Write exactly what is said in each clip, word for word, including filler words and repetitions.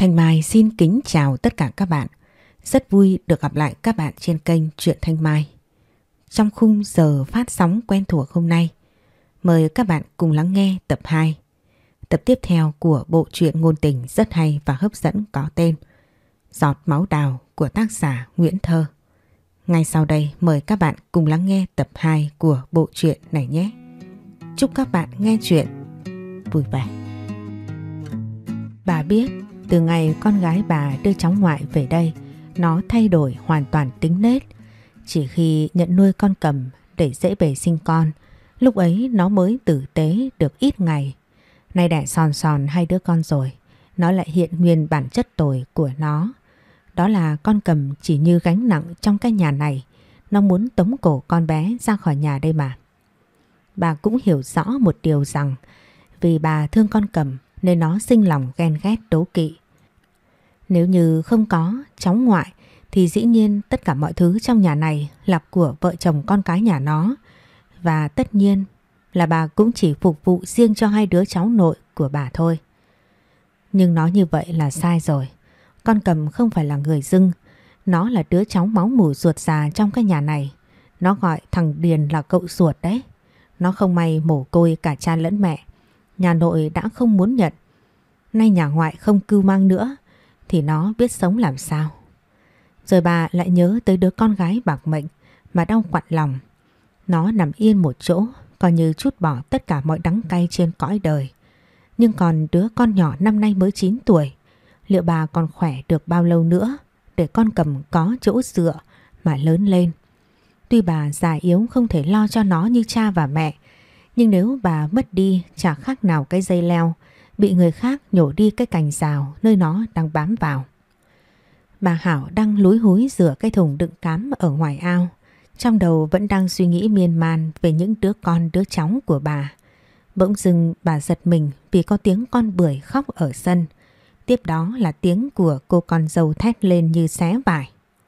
Thanh Mai xin kính chào tất cả các bạn. Rất vui được gặp lại các bạn trên kênh Truyện Thanh Mai. Trong khung giờ phát sóng quen thuộc hôm nay, mời các bạn cùng lắng nghe tập hai. Tập tiếp theo của bộ truyện ngôn tình rất hay và hấp dẫn có tên Giọt máu đào của tác giả Nguyễn Thơ. Ngay sau đây mời các bạn cùng lắng nghe tập hai của bộ truyện này nhé. Chúc các bạn nghe truyện vui vẻ. Bà biết từ ngày con gái bà đưa cháu ngoại về đây, nó thay đổi hoàn toàn tính nết. Chỉ khi nhận nuôi con cầm để dễ bề sinh con, lúc ấy nó mới tử tế được ít ngày. Nay đẻ sòn sòn hai đứa con rồi, nó lại hiện nguyên bản chất tồi của nó. Đó là con cầm chỉ như gánh nặng trong cái nhà này. Nó muốn tống cổ con bé ra khỏi nhà đây mà. Bà cũng hiểu rõ một điều rằng vì bà thương con cầm nên nó sinh lòng ghen ghét đố kỵ. Nếu như không có cháu ngoại thì dĩ nhiên tất cả mọi thứ trong nhà này là của vợ chồng con cái nhà nó. Và tất nhiên là bà cũng chỉ phục vụ riêng cho hai đứa cháu nội của bà thôi. Nhưng nói như vậy là sai rồi. Con cầm không phải là người dưng. Nó là đứa cháu máu mủ ruột già trong cái nhà này. Nó gọi thằng Điền là cậu ruột đấy. Nó không may mồ côi cả cha lẫn mẹ. Nhà nội đã không muốn nhận. Nay nhà ngoại không cưu mang nữa thì nó biết sống làm sao. Rồi bà lại nhớ tới đứa con gái bạc mệnh mà đau quặn lòng. Nó nằm yên một chỗ, coi như trút bỏ tất cả mọi đắng cay trên cõi đời. Nhưng còn đứa con nhỏ năm nay mới chín tuổi, liệu bà còn khỏe được bao lâu nữa để con cầm có chỗ dựa mà lớn lên. Tuy bà già yếu không thể lo cho nó như cha và mẹ, nhưng nếu bà mất đi chả khác nào cái dây leo bị người khác nhổ đi cái cành rào nơi nó đang bám vào. Bà Hảo đang lúi húi rửa cái thùng đựng cám ở ngoài ao. Trong đầu vẫn đang suy nghĩ miên man về những đứa con đứa cháu của bà. Bỗng dưng bà giật mình vì có tiếng con bưởi khóc ở sân. Tiếp đó là tiếng của cô con dâu thét lên như xé vải.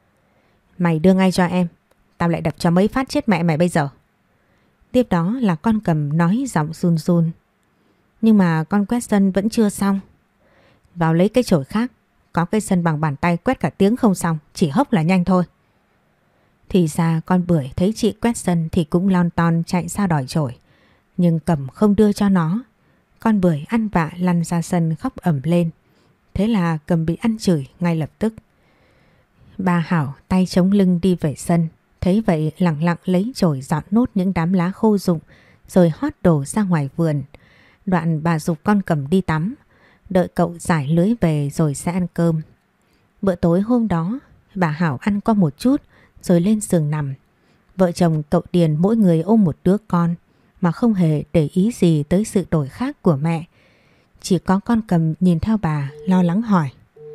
Mày đưa ngay cho em, tao lại đập cho mấy phát chết mẹ mày bây giờ. Tiếp đó là con cầm nói giọng run run. Nhưng mà con quét sân vẫn chưa xong. Vào lấy cái chổi khác, có cái sân bằng bàn tay quét cả tiếng không xong, chỉ hốc là nhanh thôi. Thì ra con bưởi thấy chị quét sân thì cũng lon ton chạy ra đòi chổi. Nhưng cầm không đưa cho nó. Con bưởi ăn vạ lăn ra sân khóc ẩm lên. Thế là cầm bị ăn chửi ngay lập tức. Bà Hảo tay chống lưng đi về sân. Thấy vậy lặng lặng lấy chổi dọn nốt những đám lá khô rụng rồi hót đổ ra ngoài vườn. Đoạn bà giục con cầm đi tắm, đợi cậu giải lưới về rồi sẽ ăn cơm. Bữa tối hôm đó bà Hảo ăn qua một chút rồi lên giường nằm. Vợ chồng cậu Điền mỗi người ôm một đứa con mà không hề để ý gì tới sự đổi khác của mẹ. Chỉ có con cầm nhìn theo bà lo lắng hỏi.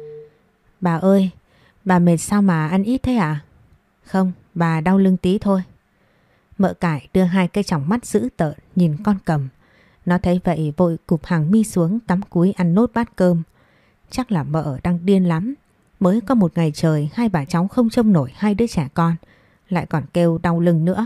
Bà ơi, bà mệt sao mà ăn ít thế à? Không, bà đau lưng tí thôi. Mợ cải đưa hai cái tròng mắt dữ tợn nhìn con cầm. Nó thấy vậy vội cụp hàng mi xuống cắm cúi ăn nốt bát cơm. Chắc là mợ đang điên lắm. Mới có một ngày trời hai bà cháu không trông nổi hai đứa trẻ con, lại còn kêu đau lưng nữa.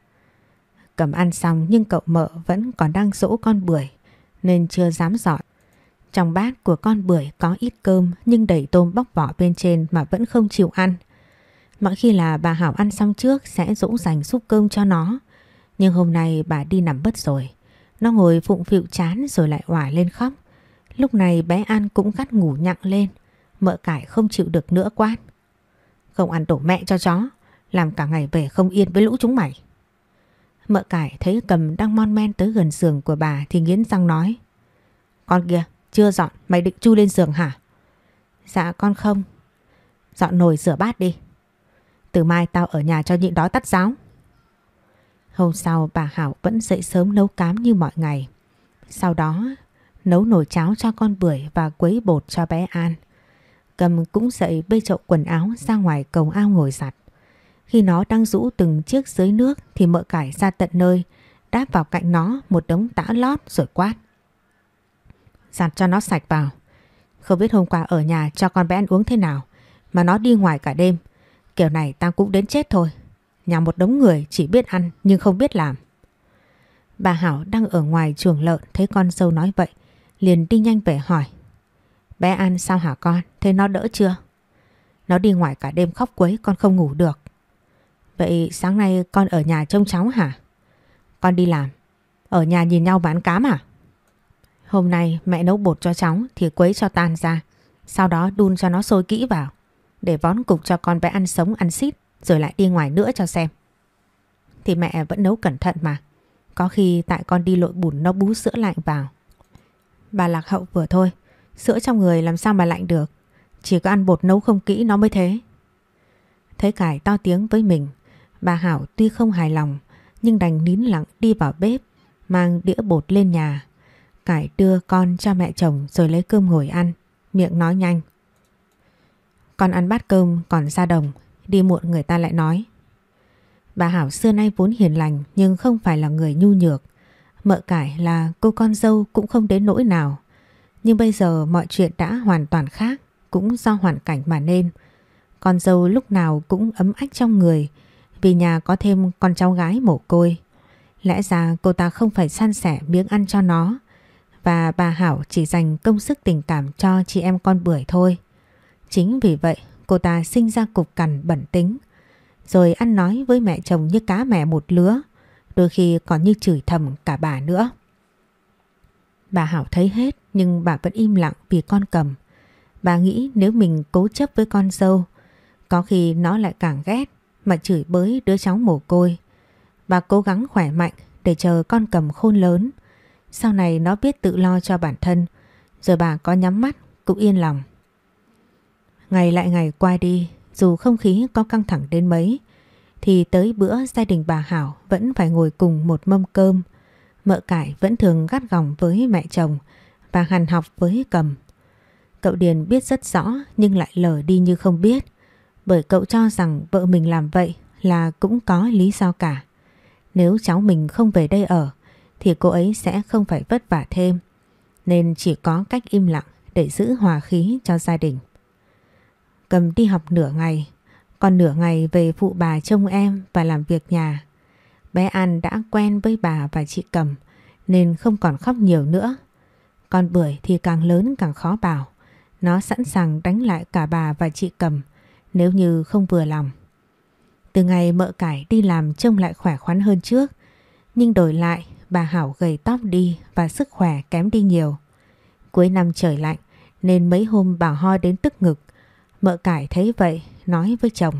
Cầm ăn xong nhưng cậu mợ vẫn còn đang dỗ con bưởi nên chưa dám dọn. Trong bát của con bưởi có ít cơm nhưng đầy tôm bóc vỏ bên trên mà vẫn không chịu ăn. Mọi khi là bà Hảo ăn xong trước sẽ dỗ dành xúc cơm cho nó. Nhưng hôm nay bà đi nằm bất rồi. Nó ngồi phụng phịu chán rồi lại òa lên khóc. Lúc này bé An cũng gắt ngủ nhặng lên. Mợ cải không chịu được nữa quát. Không ăn đổ mẹ cho chó, làm cả ngày về không yên với lũ chúng mày. Mợ cải thấy cầm đang mon men tới gần giường của bà thì nghiến răng nói. Con kia, chưa dọn, mày định chui lên giường hả? Dạ con không. Dọn nồi rửa bát đi. Từ mai tao ở nhà cho nhịn đói tắt giáo. Hôm sau bà Hảo vẫn dậy sớm nấu cám như mọi ngày. Sau đó nấu nồi cháo cho con bưởi và quấy bột cho bé An. Cầm cũng dậy bê chậu quần áo ra ngoài cầu ao ngồi giặt. Khi nó đang rũ từng chiếc dưới nước thì mợ cải ra tận nơi, đáp vào cạnh nó một đống tã lót rồi quát. Giặt cho nó sạch vào. Không biết hôm qua ở nhà cho con bé ăn uống thế nào mà nó đi ngoài cả đêm. Kiểu này tao cũng đến chết thôi. Nhà một đống người chỉ biết ăn nhưng không biết làm. Bà Hảo đang ở ngoài chuồng lợn thấy con dâu nói vậy, liền đi nhanh về hỏi. Bé An sao hả con? Thế nó đỡ chưa? Nó đi ngoài cả đêm khóc quấy con không ngủ được. Vậy sáng nay con ở nhà trông cháu hả? Con đi làm. Ở nhà nhìn nhau bán cám à? Hôm nay mẹ nấu bột cho cháu thì quấy cho tan ra. Sau đó đun cho nó sôi kỹ vào. Để vón cục cho con bé ăn sống ăn xít. Rồi lại đi ngoài nữa cho xem. Thì mẹ vẫn nấu cẩn thận mà. Có khi tại con đi lội bùn nó bú sữa lạnh vào. Bà lạc hậu vừa thôi. Sữa trong người làm sao mà lạnh được. Chỉ có ăn bột nấu không kỹ nó mới thế. Thấy Cải to tiếng với mình, bà Hảo tuy không hài lòng nhưng đành nín lặng đi vào bếp mang đĩa bột lên nhà. Cải đưa con cho mẹ chồng rồi lấy cơm ngồi ăn, miệng nói nhanh. Con ăn bát cơm còn ra đồng, đi muộn người ta lại nói. Bà Hảo xưa nay vốn hiền lành nhưng không phải là người nhu nhược. Mợ Cải là cô con dâu cũng không đến nỗi nào. Nhưng bây giờ mọi chuyện đã hoàn toàn khác, cũng do hoàn cảnh mà nên. Con dâu lúc nào cũng ấm ách trong người vì nhà có thêm con cháu gái mồ côi. Lẽ ra cô ta không phải san sẻ miếng ăn cho nó, và bà Hảo chỉ dành công sức tình cảm cho chị em con Bưởi thôi. Chính vì vậy cô ta sinh ra cục cằn bẩn tính, rồi ăn nói với mẹ chồng như cá mẹ một lứa, đôi khi còn như chửi thầm cả bà nữa. Bà Hảo thấy hết nhưng bà vẫn im lặng vì con Cầm. Bà nghĩ nếu mình cố chấp với con dâu, có khi nó lại càng ghét mà chửi bới đứa cháu mồ côi. Bà cố gắng khỏe mạnh để chờ con Cầm khôn lớn. Sau này nó biết tự lo cho bản thân, rồi bà có nhắm mắt cũng yên lòng. Ngày lại ngày qua đi, dù không khí có căng thẳng đến mấy, thì tới bữa gia đình bà Hảo vẫn phải ngồi cùng một mâm cơm. Mợ Cải vẫn thường gắt gỏng với mẹ chồng và hằn học với Cầm. Cậu Điền biết rất rõ nhưng lại lờ đi như không biết, bởi cậu cho rằng vợ mình làm vậy là cũng có lý do cả. Nếu cháu mình không về đây ở thì cô ấy sẽ không phải vất vả thêm, nên chỉ có cách im lặng để giữ hòa khí cho gia đình. Cầm đi học nửa ngày, còn nửa ngày về phụ bà trông em và làm việc nhà. Bé An đã quen với bà và chị Cầm nên không còn khóc nhiều nữa. Con Bưởi thì càng lớn càng khó bảo. Nó sẵn sàng đánh lại cả bà và chị Cầm nếu như không vừa lòng. Từ ngày mợ Cải đi làm trông lại khỏe khoắn hơn trước, nhưng đổi lại bà Hảo gầy tóc đi và sức khỏe kém đi nhiều. Cuối năm trời lạnh nên mấy hôm bà ho đến tức ngực. Mợ Cải thấy vậy nói với chồng.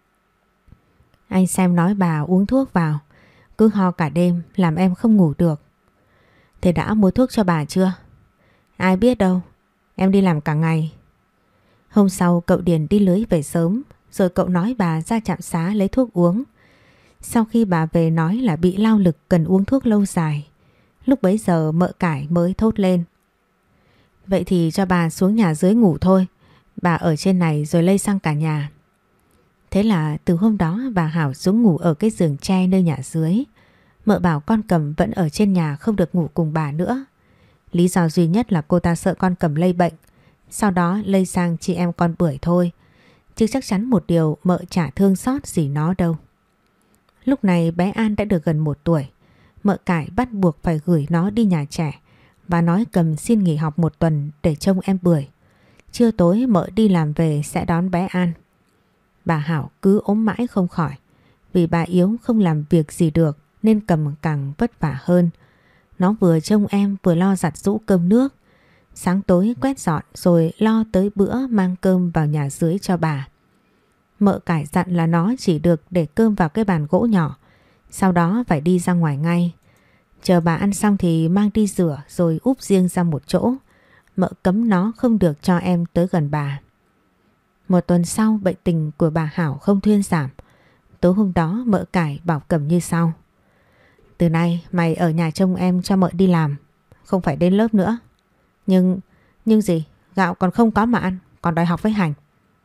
Anh xem nói bà uống thuốc vào, cứ ho cả đêm làm em không ngủ được. Thế đã mua thuốc cho bà chưa? Ai biết đâu, em đi làm cả ngày. Hôm sau cậu Điền đi lưới về sớm, rồi cậu nói bà ra trạm xá lấy thuốc uống. Sau khi bà về nói là bị lao lực cần uống thuốc lâu dài. Lúc bấy giờ mợ Cải mới thốt lên. Vậy thì cho bà xuống nhà dưới ngủ thôi, bà ở trên này rồi lây sang cả nhà. Thế là từ hôm đó bà Hảo xuống ngủ ở cái giường tre nơi nhà dưới. Mợ bảo con Cầm vẫn ở trên nhà không được ngủ cùng bà nữa. Lý do duy nhất là cô ta sợ con Cầm lây bệnh, sau đó lây sang chị em con Bưởi thôi. Chứ chắc chắn một điều mợ chả thương xót gì nó đâu. Lúc này bé An đã được gần một tuổi. Mợ Cải bắt buộc phải gửi nó đi nhà trẻ và nói Cầm xin nghỉ học một tuần để trông em Bưởi. Trưa tối mợ đi làm về sẽ đón bé An. Bà Hảo cứ ốm mãi không khỏi. Vì bà yếu không làm việc gì được nên Cầm càng vất vả hơn. Nó vừa trông em vừa lo giặt giũ cơm nước, sáng tối quét dọn rồi lo tới bữa mang cơm vào nhà dưới cho bà. Mợ Cải dặn là nó chỉ được để cơm vào cái bàn gỗ nhỏ, sau đó phải đi ra ngoài ngay. Chờ bà ăn xong thì mang đi rửa rồi úp riêng ra một chỗ. Mợ cấm nó không được cho em tới gần bà. Một tuần sau bệnh tình của bà Hảo không thuyên giảm. Tối hôm đó mợ Cải bảo Cầm như sau. Từ nay mày ở nhà trông em cho mợ đi làm, không phải đến lớp nữa. Nhưng, nhưng gì? Gạo còn không có mà ăn, còn đòi học với hành.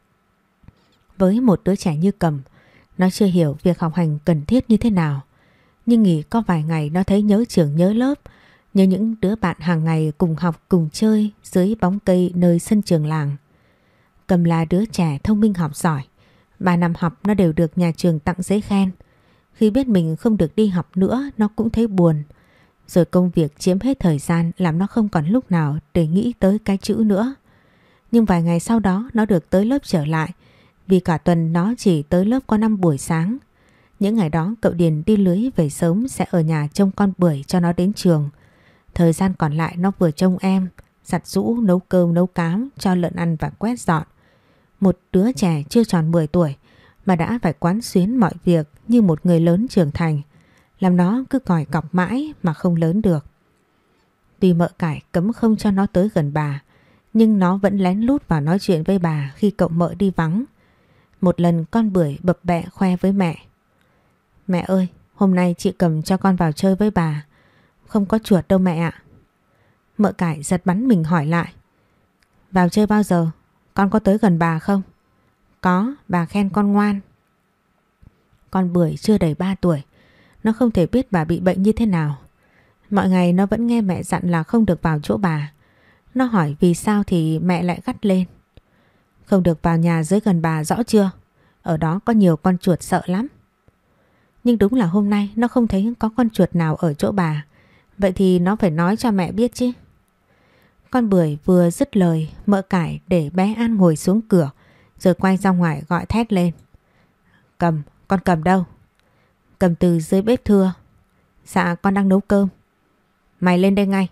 Với một đứa trẻ như Cầm, nó chưa hiểu việc học hành cần thiết như thế nào. Nhưng nghỉ có vài ngày nó thấy nhớ trường nhớ lớp, nhớ những đứa bạn hàng ngày cùng học cùng chơi dưới bóng cây nơi sân trường làng. Cầm là đứa trẻ thông minh học giỏi. Ba năm học nó đều được nhà trường tặng giấy khen. Khi biết mình không được đi học nữa nó cũng thấy buồn. Rồi công việc chiếm hết thời gian làm nó không còn lúc nào để nghĩ tới cái chữ nữa. Nhưng vài ngày sau đó nó được tới lớp trở lại, vì cả tuần nó chỉ tới lớp có năm buổi sáng. Những ngày đó cậu Điền đi lưới về sớm sẽ ở nhà trông con Bưởi cho nó đến trường. Thời gian còn lại nó vừa trông em, giặt giũ, nấu cơm, nấu cám, cho lợn ăn và quét dọn. Một đứa trẻ chưa tròn mười tuổi mà đã phải quán xuyến mọi việc như một người lớn trưởng thành, làm nó cứ còi cọc mãi mà không lớn được. Tuy mợ cải cấm không cho nó tới gần bà, nhưng nó vẫn lén lút vào nói chuyện với bà khi cậu Mợ đi vắng. Một lần con Bưởi bập bẹ khoe với mẹ: "Mẹ ơi, hôm nay chị cầm cho con vào chơi với bà. Không có chuột đâu mẹ ạ." Mợ cải giật bắn mình hỏi lại: "Vào chơi bao giờ? Con có tới gần bà không?" "Có, bà khen con ngoan." Con Bưởi chưa đầy ba tuổi, nó không thể biết bà bị bệnh như thế nào. Mọi ngày nó vẫn nghe mẹ dặn là không được vào chỗ bà. Nó hỏi vì sao thì mẹ lại gắt lên: "Không được vào nhà dưới gần bà, rõ chưa? Ở đó có nhiều con chuột sợ lắm." Nhưng đúng là hôm nay nó không thấy có con chuột nào ở chỗ bà. Vậy thì nó phải nói cho mẹ biết chứ. Con Bưởi vừa dứt lời, mợ cải để bé An ngồi xuống cửa, rồi quay ra ngoài gọi thét lên: "Cầm, con Cầm đâu?" "Cầm từ dưới bếp thưa." "Dạ con đang nấu cơm." "Mày lên đây ngay."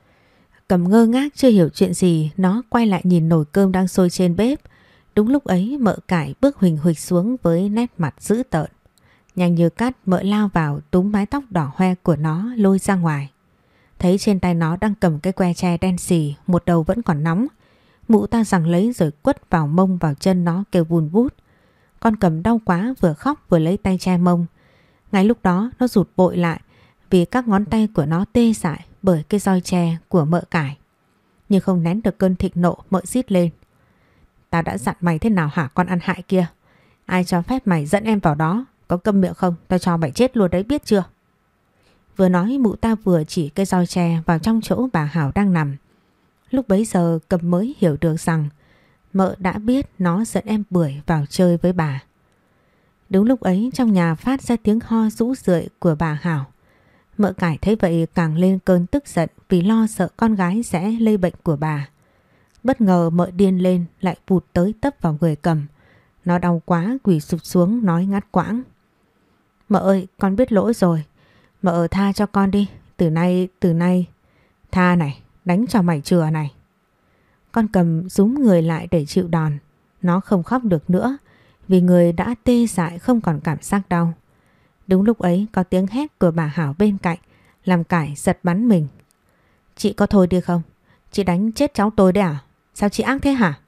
Cầm ngơ ngác chưa hiểu chuyện gì, nó quay lại nhìn nồi cơm đang sôi trên bếp. Đúng lúc ấy mợ cải bước huỳnh huỳnh xuống với nét mặt dữ tợn. Nhanh như cắt mợ lao vào túm mái tóc đỏ hoe của nó lôi ra ngoài. Thấy trên tay nó đang cầm cái que tre đen xì, một đầu vẫn còn nóng. Mụ ta giằng lấy rồi quất vào mông vào chân nó kêu vun vút. Con Cầm đau quá, vừa khóc vừa lấy tay che mông. Ngay lúc đó nó rụt bội lại vì các ngón tay của nó tê dại bởi cái roi tre của mợ cải. Nhưng không nén được cơn thịnh nộ, mợ rít lên: "Tao đã dặn mày thế nào hả con ăn hại kia? Ai cho phép mày dẫn em vào đó? Có câm miệng không? Tao cho mày chết luôn đấy, biết chưa?" Vừa nói mụ ta vừa chỉ cây roi tre vào trong chỗ bà Hảo đang nằm. Lúc bấy giờ Cầm mới hiểu được rằng mợ đã biết nó dẫn em Bưởi vào chơi với bà. Đúng lúc ấy trong nhà phát ra tiếng ho rũ rượi của bà Hảo. Mợ cải thấy vậy càng lên cơn tức giận vì lo sợ con gái sẽ lây bệnh của bà. Bất ngờ mợ điên lên lại vụt tới tấp vào người Cầm. Nó đau quá quỳ sụp xuống nói ngắt quãng: "Mợ ơi, con biết lỗi rồi. Mợ tha cho con đi. Từ nay, từ nay. Tha này, đánh cho mày chừa này." Con Cầm rúm người lại để chịu đòn. Nó không khóc được nữa vì người đã tê dại không còn cảm giác đau. Đúng lúc ấy có tiếng hét của bà Hảo bên cạnh làm cải giật bắn mình: "Chị có thôi đi không? Chị đánh chết cháu tôi đấy à? Sao chị ác thế hả?"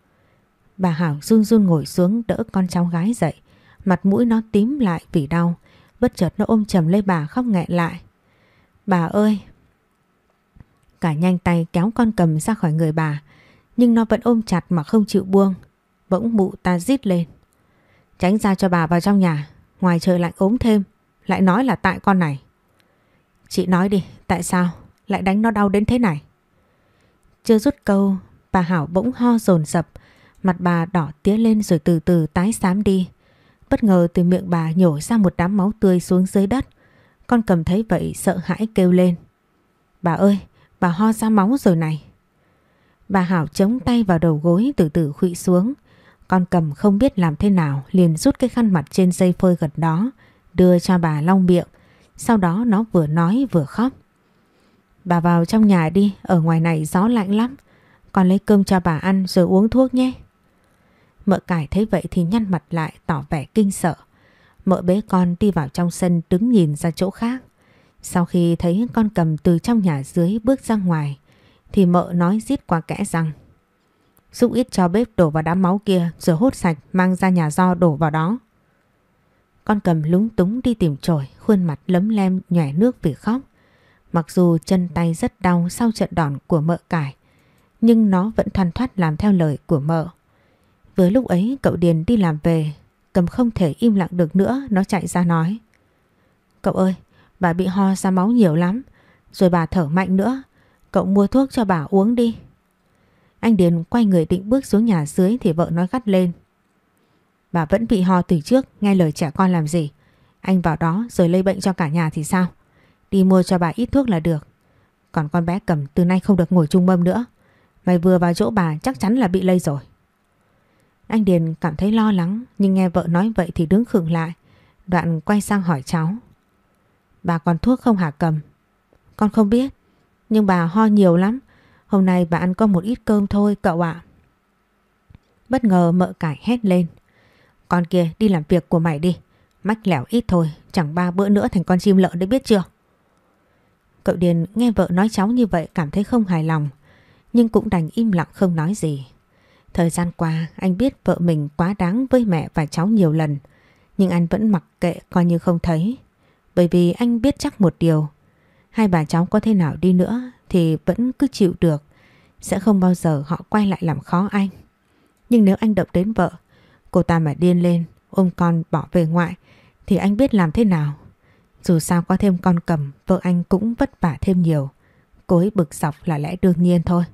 Bà Hảo run run ngồi xuống đỡ con cháu gái dậy. Mặt mũi nó tím lại vì đau. Bất chợt nó ôm chầm lấy bà khóc nghẹn lại: "Bà ơi!" Cả nhanh tay kéo con Cầm ra khỏi người bà, nhưng nó vẫn ôm chặt mà không chịu buông. Bỗng mụ ta rít lên: "Tránh ra cho bà vào trong nhà. Ngoài trời lạnh ốm thêm, lại nói là tại con này." "Chị nói đi, tại sao lại đánh nó đau đến thế này?" Chưa dứt câu, bà Hảo bỗng ho dồn dập, mặt bà đỏ tía lên rồi từ từ tái xám đi. Bất ngờ từ miệng bà nhổ ra một đám máu tươi xuống dưới đất. Con Cầm thấy vậy sợ hãi kêu lên: "Bà ơi, bà ho ra máu rồi này." Bà Hảo chống tay vào đầu gối từ từ khuỵu xuống. Con Cầm không biết làm thế nào liền rút cái khăn mặt trên dây phơi gần đó đưa cho bà lau miệng. Sau đó nó vừa nói vừa khóc: "Bà vào trong nhà đi, ở ngoài này gió lạnh lắm. Con lấy cơm cho bà ăn rồi uống thuốc nhé." Mợ cải thấy vậy thì nhăn mặt lại tỏ vẻ kinh sợ. Mợ bế con đi vào trong sân đứng nhìn ra chỗ khác. Sau khi thấy con Cầm từ trong nhà dưới bước ra ngoài thì mợ nói rít qua kẽ răng: "Giúp ít cho bếp đổ vào đám máu kia rồi hốt sạch mang ra nhà do đổ vào đó." Con Cầm lúng túng đi tìm chổi, khuôn mặt lấm lem nhòe nước vì khóc. Mặc dù chân tay rất đau sau trận đòn của mợ cải, nhưng nó vẫn thoăn thoắt làm theo lời của mợ. Vừa lúc ấy cậu Điền đi làm về. Cầm không thể im lặng được nữa, nó chạy ra nói: "Cậu ơi, bà bị ho ra máu nhiều lắm, rồi bà thở mạnh nữa. Cậu mua thuốc cho bà uống đi." Anh Điền quay người định bước xuống nhà dưới thì vợ nói gắt lên: "Bà vẫn bị ho từ trước, nghe lời trẻ con làm gì? Anh vào đó rồi lây bệnh cho cả nhà thì sao? Đi mua cho bà ít thuốc là được. Còn con bé Cầm từ nay không được ngồi chung mâm nữa. Mày vừa vào chỗ bà chắc chắn là bị lây rồi. Anh Điền cảm thấy lo lắng, nhưng nghe vợ nói vậy thì đứng khựng lại. Đoạn quay sang hỏi cháu. Bà còn thuốc không hả Cầm? Con không biết, nhưng bà ho nhiều lắm. Hôm nay bà ăn có một ít cơm thôi cậu ạ. Bất ngờ mợ cải hét lên. Con kia, đi làm việc của mày đi. Mách lẻo ít thôi, chẳng ba bữa nữa thành con chim lợn đấy biết chưa? Cậu Điền nghe vợ nói cháu như vậy cảm thấy không hài lòng, nhưng cũng đành im lặng không nói gì. Thời gian qua anh biết vợ mình quá đáng với mẹ và cháu nhiều lần, nhưng anh vẫn mặc kệ coi như không thấy. Bởi vì anh biết chắc một điều, hai bà cháu có thế nào đi nữa thì vẫn cứ chịu được, sẽ không bao giờ họ quay lại làm khó anh. Nhưng nếu anh động đến vợ, cô ta mà điên lên ôm con bỏ về ngoại thì anh biết làm thế nào. Dù sao có thêm con Cầm, vợ anh cũng vất vả thêm nhiều. Cô ấy bực dọc là lẽ đương nhiên thôi.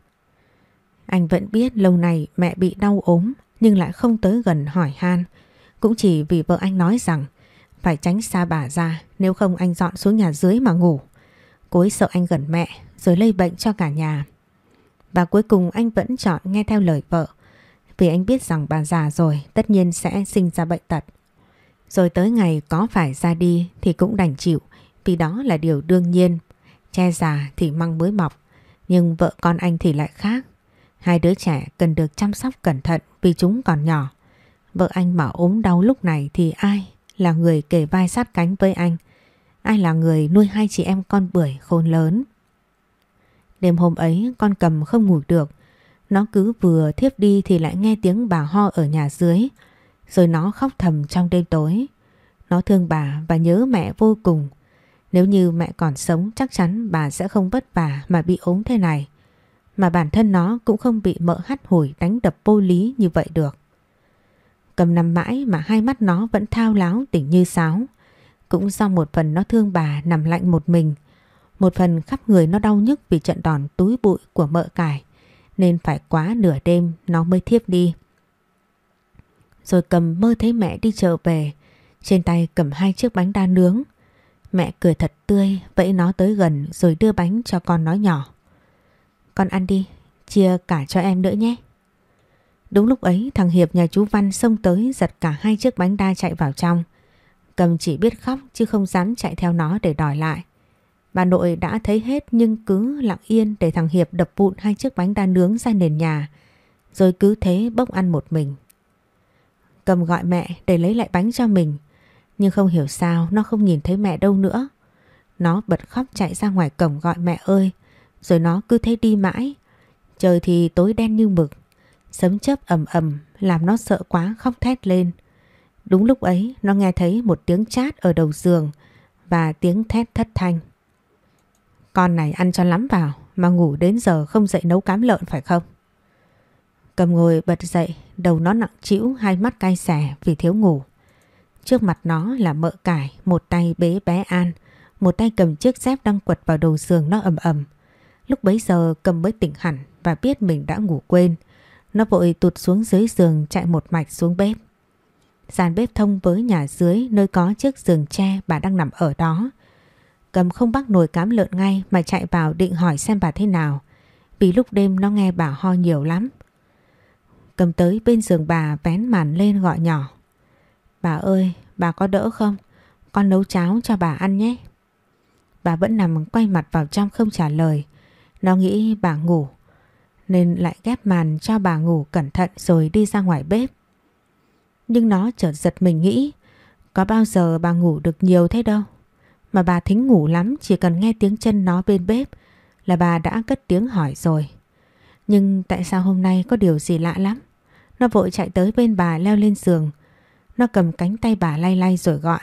Anh vẫn biết lâu nay mẹ bị đau ốm, nhưng lại không tới gần hỏi han. Cũng chỉ vì vợ anh nói rằng phải tránh xa bà ra, nếu không anh dọn xuống nhà dưới mà ngủ. Cô ấy sợ anh gần mẹ rồi lây bệnh cho cả nhà. Và cuối cùng anh vẫn chọn nghe theo lời vợ, vì anh biết rằng bà già rồi tất nhiên sẽ sinh ra bệnh tật. Rồi tới ngày có phải ra đi thì cũng đành chịu, vì đó là điều đương nhiên. Tre già thì măng mới mọc, nhưng vợ con anh thì lại khác. Hai đứa trẻ cần được chăm sóc cẩn thận vì chúng còn nhỏ. Vợ anh mà ốm đau lúc này thì ai là người kề vai sát cánh với anh? Ai là người nuôi hai chị em con bưởi khôn lớn? Đêm hôm ấy con Cầm không ngủ được. Nó cứ vừa thiếp đi thì lại nghe tiếng bà ho ở nhà dưới. Rồi nó khóc thầm trong đêm tối. Nó thương bà và nhớ mẹ vô cùng. Nếu như mẹ còn sống chắc chắn bà sẽ không vất vả mà bị ốm thế này. Mà bản thân nó cũng không bị mợ hắt hủi đánh đập vô lý như vậy được. Cầm nằm mãi mà hai mắt nó vẫn thao láo tỉnh như sáo. Cũng do một phần nó thương bà nằm lạnh một mình, một phần khắp người nó đau nhức vì trận đòn túi bụi của mợ cải, nên phải quá nửa đêm nó mới thiếp đi. Rồi Cầm mơ thấy mẹ đi chợ về, trên tay cầm hai chiếc bánh đa nướng. Mẹ cười thật tươi, vẫy nó tới gần rồi đưa bánh cho con nó nhỏ. Con ăn đi, chia cả cho em nữa nhé. Đúng lúc ấy thằng Hiệp nhà chú Văn xông tới giật cả hai chiếc bánh đa chạy vào trong. Cầm chỉ biết khóc chứ không dám chạy theo nó để đòi lại. Bà nội đã thấy hết nhưng cứ lặng yên để thằng Hiệp đập vụn hai chiếc bánh đa nướng ra nền nhà, rồi cứ thế bốc ăn một mình. Cầm gọi mẹ để lấy lại bánh cho mình, nhưng không hiểu sao nó không nhìn thấy mẹ đâu nữa. Nó bật khóc chạy ra ngoài cổng gọi mẹ ơi, rồi nó cứ thế đi mãi. Trời thì tối đen như mực, sấm chớp ầm ầm làm nó sợ quá khóc thét lên. Đúng lúc ấy nó nghe thấy một tiếng chát ở đầu giường và tiếng thét thất thanh. Con này ăn cho lắm vào mà ngủ đến giờ không dậy nấu cám lợn phải không? Cầm ngồi bật dậy, đầu nó nặng trĩu, hai mắt cay xè vì thiếu ngủ. Trước mặt nó là mợ cải, một tay bế bé An, một tay cầm chiếc dép đang quật vào đầu giường nó ầm ầm. Lúc bấy giờ Cầm mới tỉnh hẳn và biết mình đã ngủ quên. Nó vội tụt xuống dưới giường chạy một mạch xuống bếp. Gian bếp thông với nhà dưới nơi có chiếc giường tre bà đang nằm ở đó. Cầm không bắt nồi cám lợn ngay mà chạy vào định hỏi xem bà thế nào, vì lúc đêm nó nghe bà ho nhiều lắm. Cầm tới bên giường bà vén màn lên gọi nhỏ. Bà ơi, bà có đỡ không? Con nấu cháo cho bà ăn nhé. Bà vẫn nằm quay mặt vào trong không trả lời. Nó nghĩ bà ngủ nên lại ghép màn cho bà ngủ cẩn thận rồi đi ra ngoài bếp. Nhưng nó chợt giật mình nghĩ, có bao giờ bà ngủ được nhiều thế đâu. Mà bà thính ngủ lắm, chỉ cần nghe tiếng chân nó bên bếp là bà đã cất tiếng hỏi rồi. Nhưng tại sao hôm nay có điều gì lạ lắm? Nó vội chạy tới bên bà leo lên giường. Nó cầm cánh tay bà lay lay rồi gọi.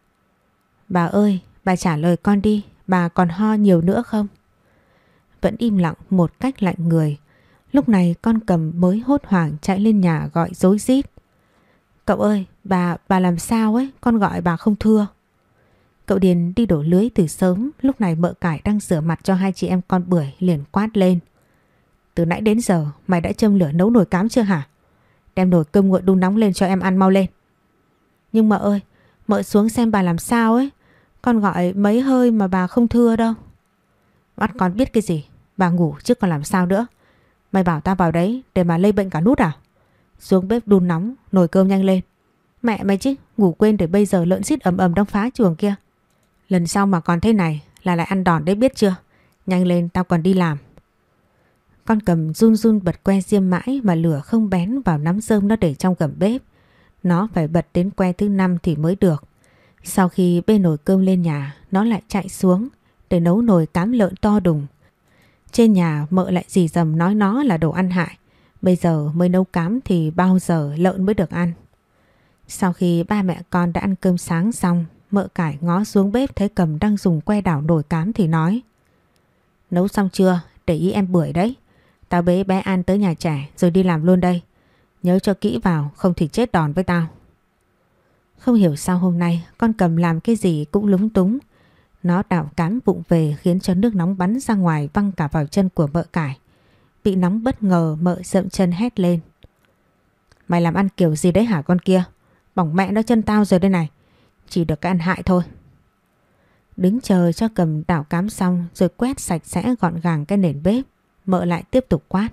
Bà ơi, bà trả lời con đi, bà còn ho nhiều nữa không? Vẫn im lặng một cách lạnh người. Lúc này con Cầm mới hốt hoảng chạy lên nhà gọi rối rít. Cậu ơi, bà, bà làm sao ấy, con gọi bà không thưa. Cậu Điền đi đổ lưới từ sớm, lúc này mợ cải đang rửa mặt cho hai chị em con bưởi liền quát lên. Từ nãy đến giờ mày đã châm lửa nấu nồi cám chưa hả? Đem nồi cơm nguội đun nóng lên cho em ăn mau lên. Nhưng mợ ơi, mợ xuống xem bà làm sao ấy. Con gọi mấy hơi mà bà không thưa đâu. Bắt con biết cái gì, bà ngủ chứ còn làm sao nữa. Mày bảo tao vào đấy để mà lây bệnh cả nút à? Xuống bếp đun nóng, nồi cơm nhanh lên. Mẹ mày chứ, ngủ quên để bây giờ lợn xít ầm ầm đang phá chuồng kia. Lần sau mà còn thế này là lại ăn đòn đấy biết chưa? Nhanh lên tao còn đi làm. Con cầm run run bật que diêm mãi mà lửa không bén vào nắm rơm nó để trong gầm bếp. Nó phải bật đến que thứ năm thì mới được. Sau khi bê nồi cơm lên nhà, nó lại chạy xuống để nấu nồi cám lợn to đùng. Trên nhà mợ lại dì dầm nói nó là đồ ăn hại. Bây giờ mới nấu cám thì bao giờ lợn mới được ăn. Sau khi ba mẹ con đã ăn cơm sáng xong, mợ cải ngó xuống bếp thấy Cầm đang dùng que đảo nồi cám thì nói: Nấu xong chưa? Để ý em bưởi đấy. Tao bế bé An tới nhà trẻ rồi đi làm luôn đây. Nhớ cho kỹ vào, không thì chết đòn với tao. Không hiểu sao hôm nay con Cầm làm cái gì cũng lúng túng. Nó đảo cám vụng về khiến cho nước nóng bắn ra ngoài văng cả vào chân của mợ cải. Bị nóng bất ngờ mợ dậm chân hét lên: Mày làm ăn kiểu gì đấy hả con kia? Bỏng mẹ nó chân tao rồi đây này. Chỉ được cái ăn hại thôi. Đứng chờ cho Cầm đảo cám xong rồi quét sạch sẽ gọn gàng cái nền bếp, mợ lại tiếp tục quát: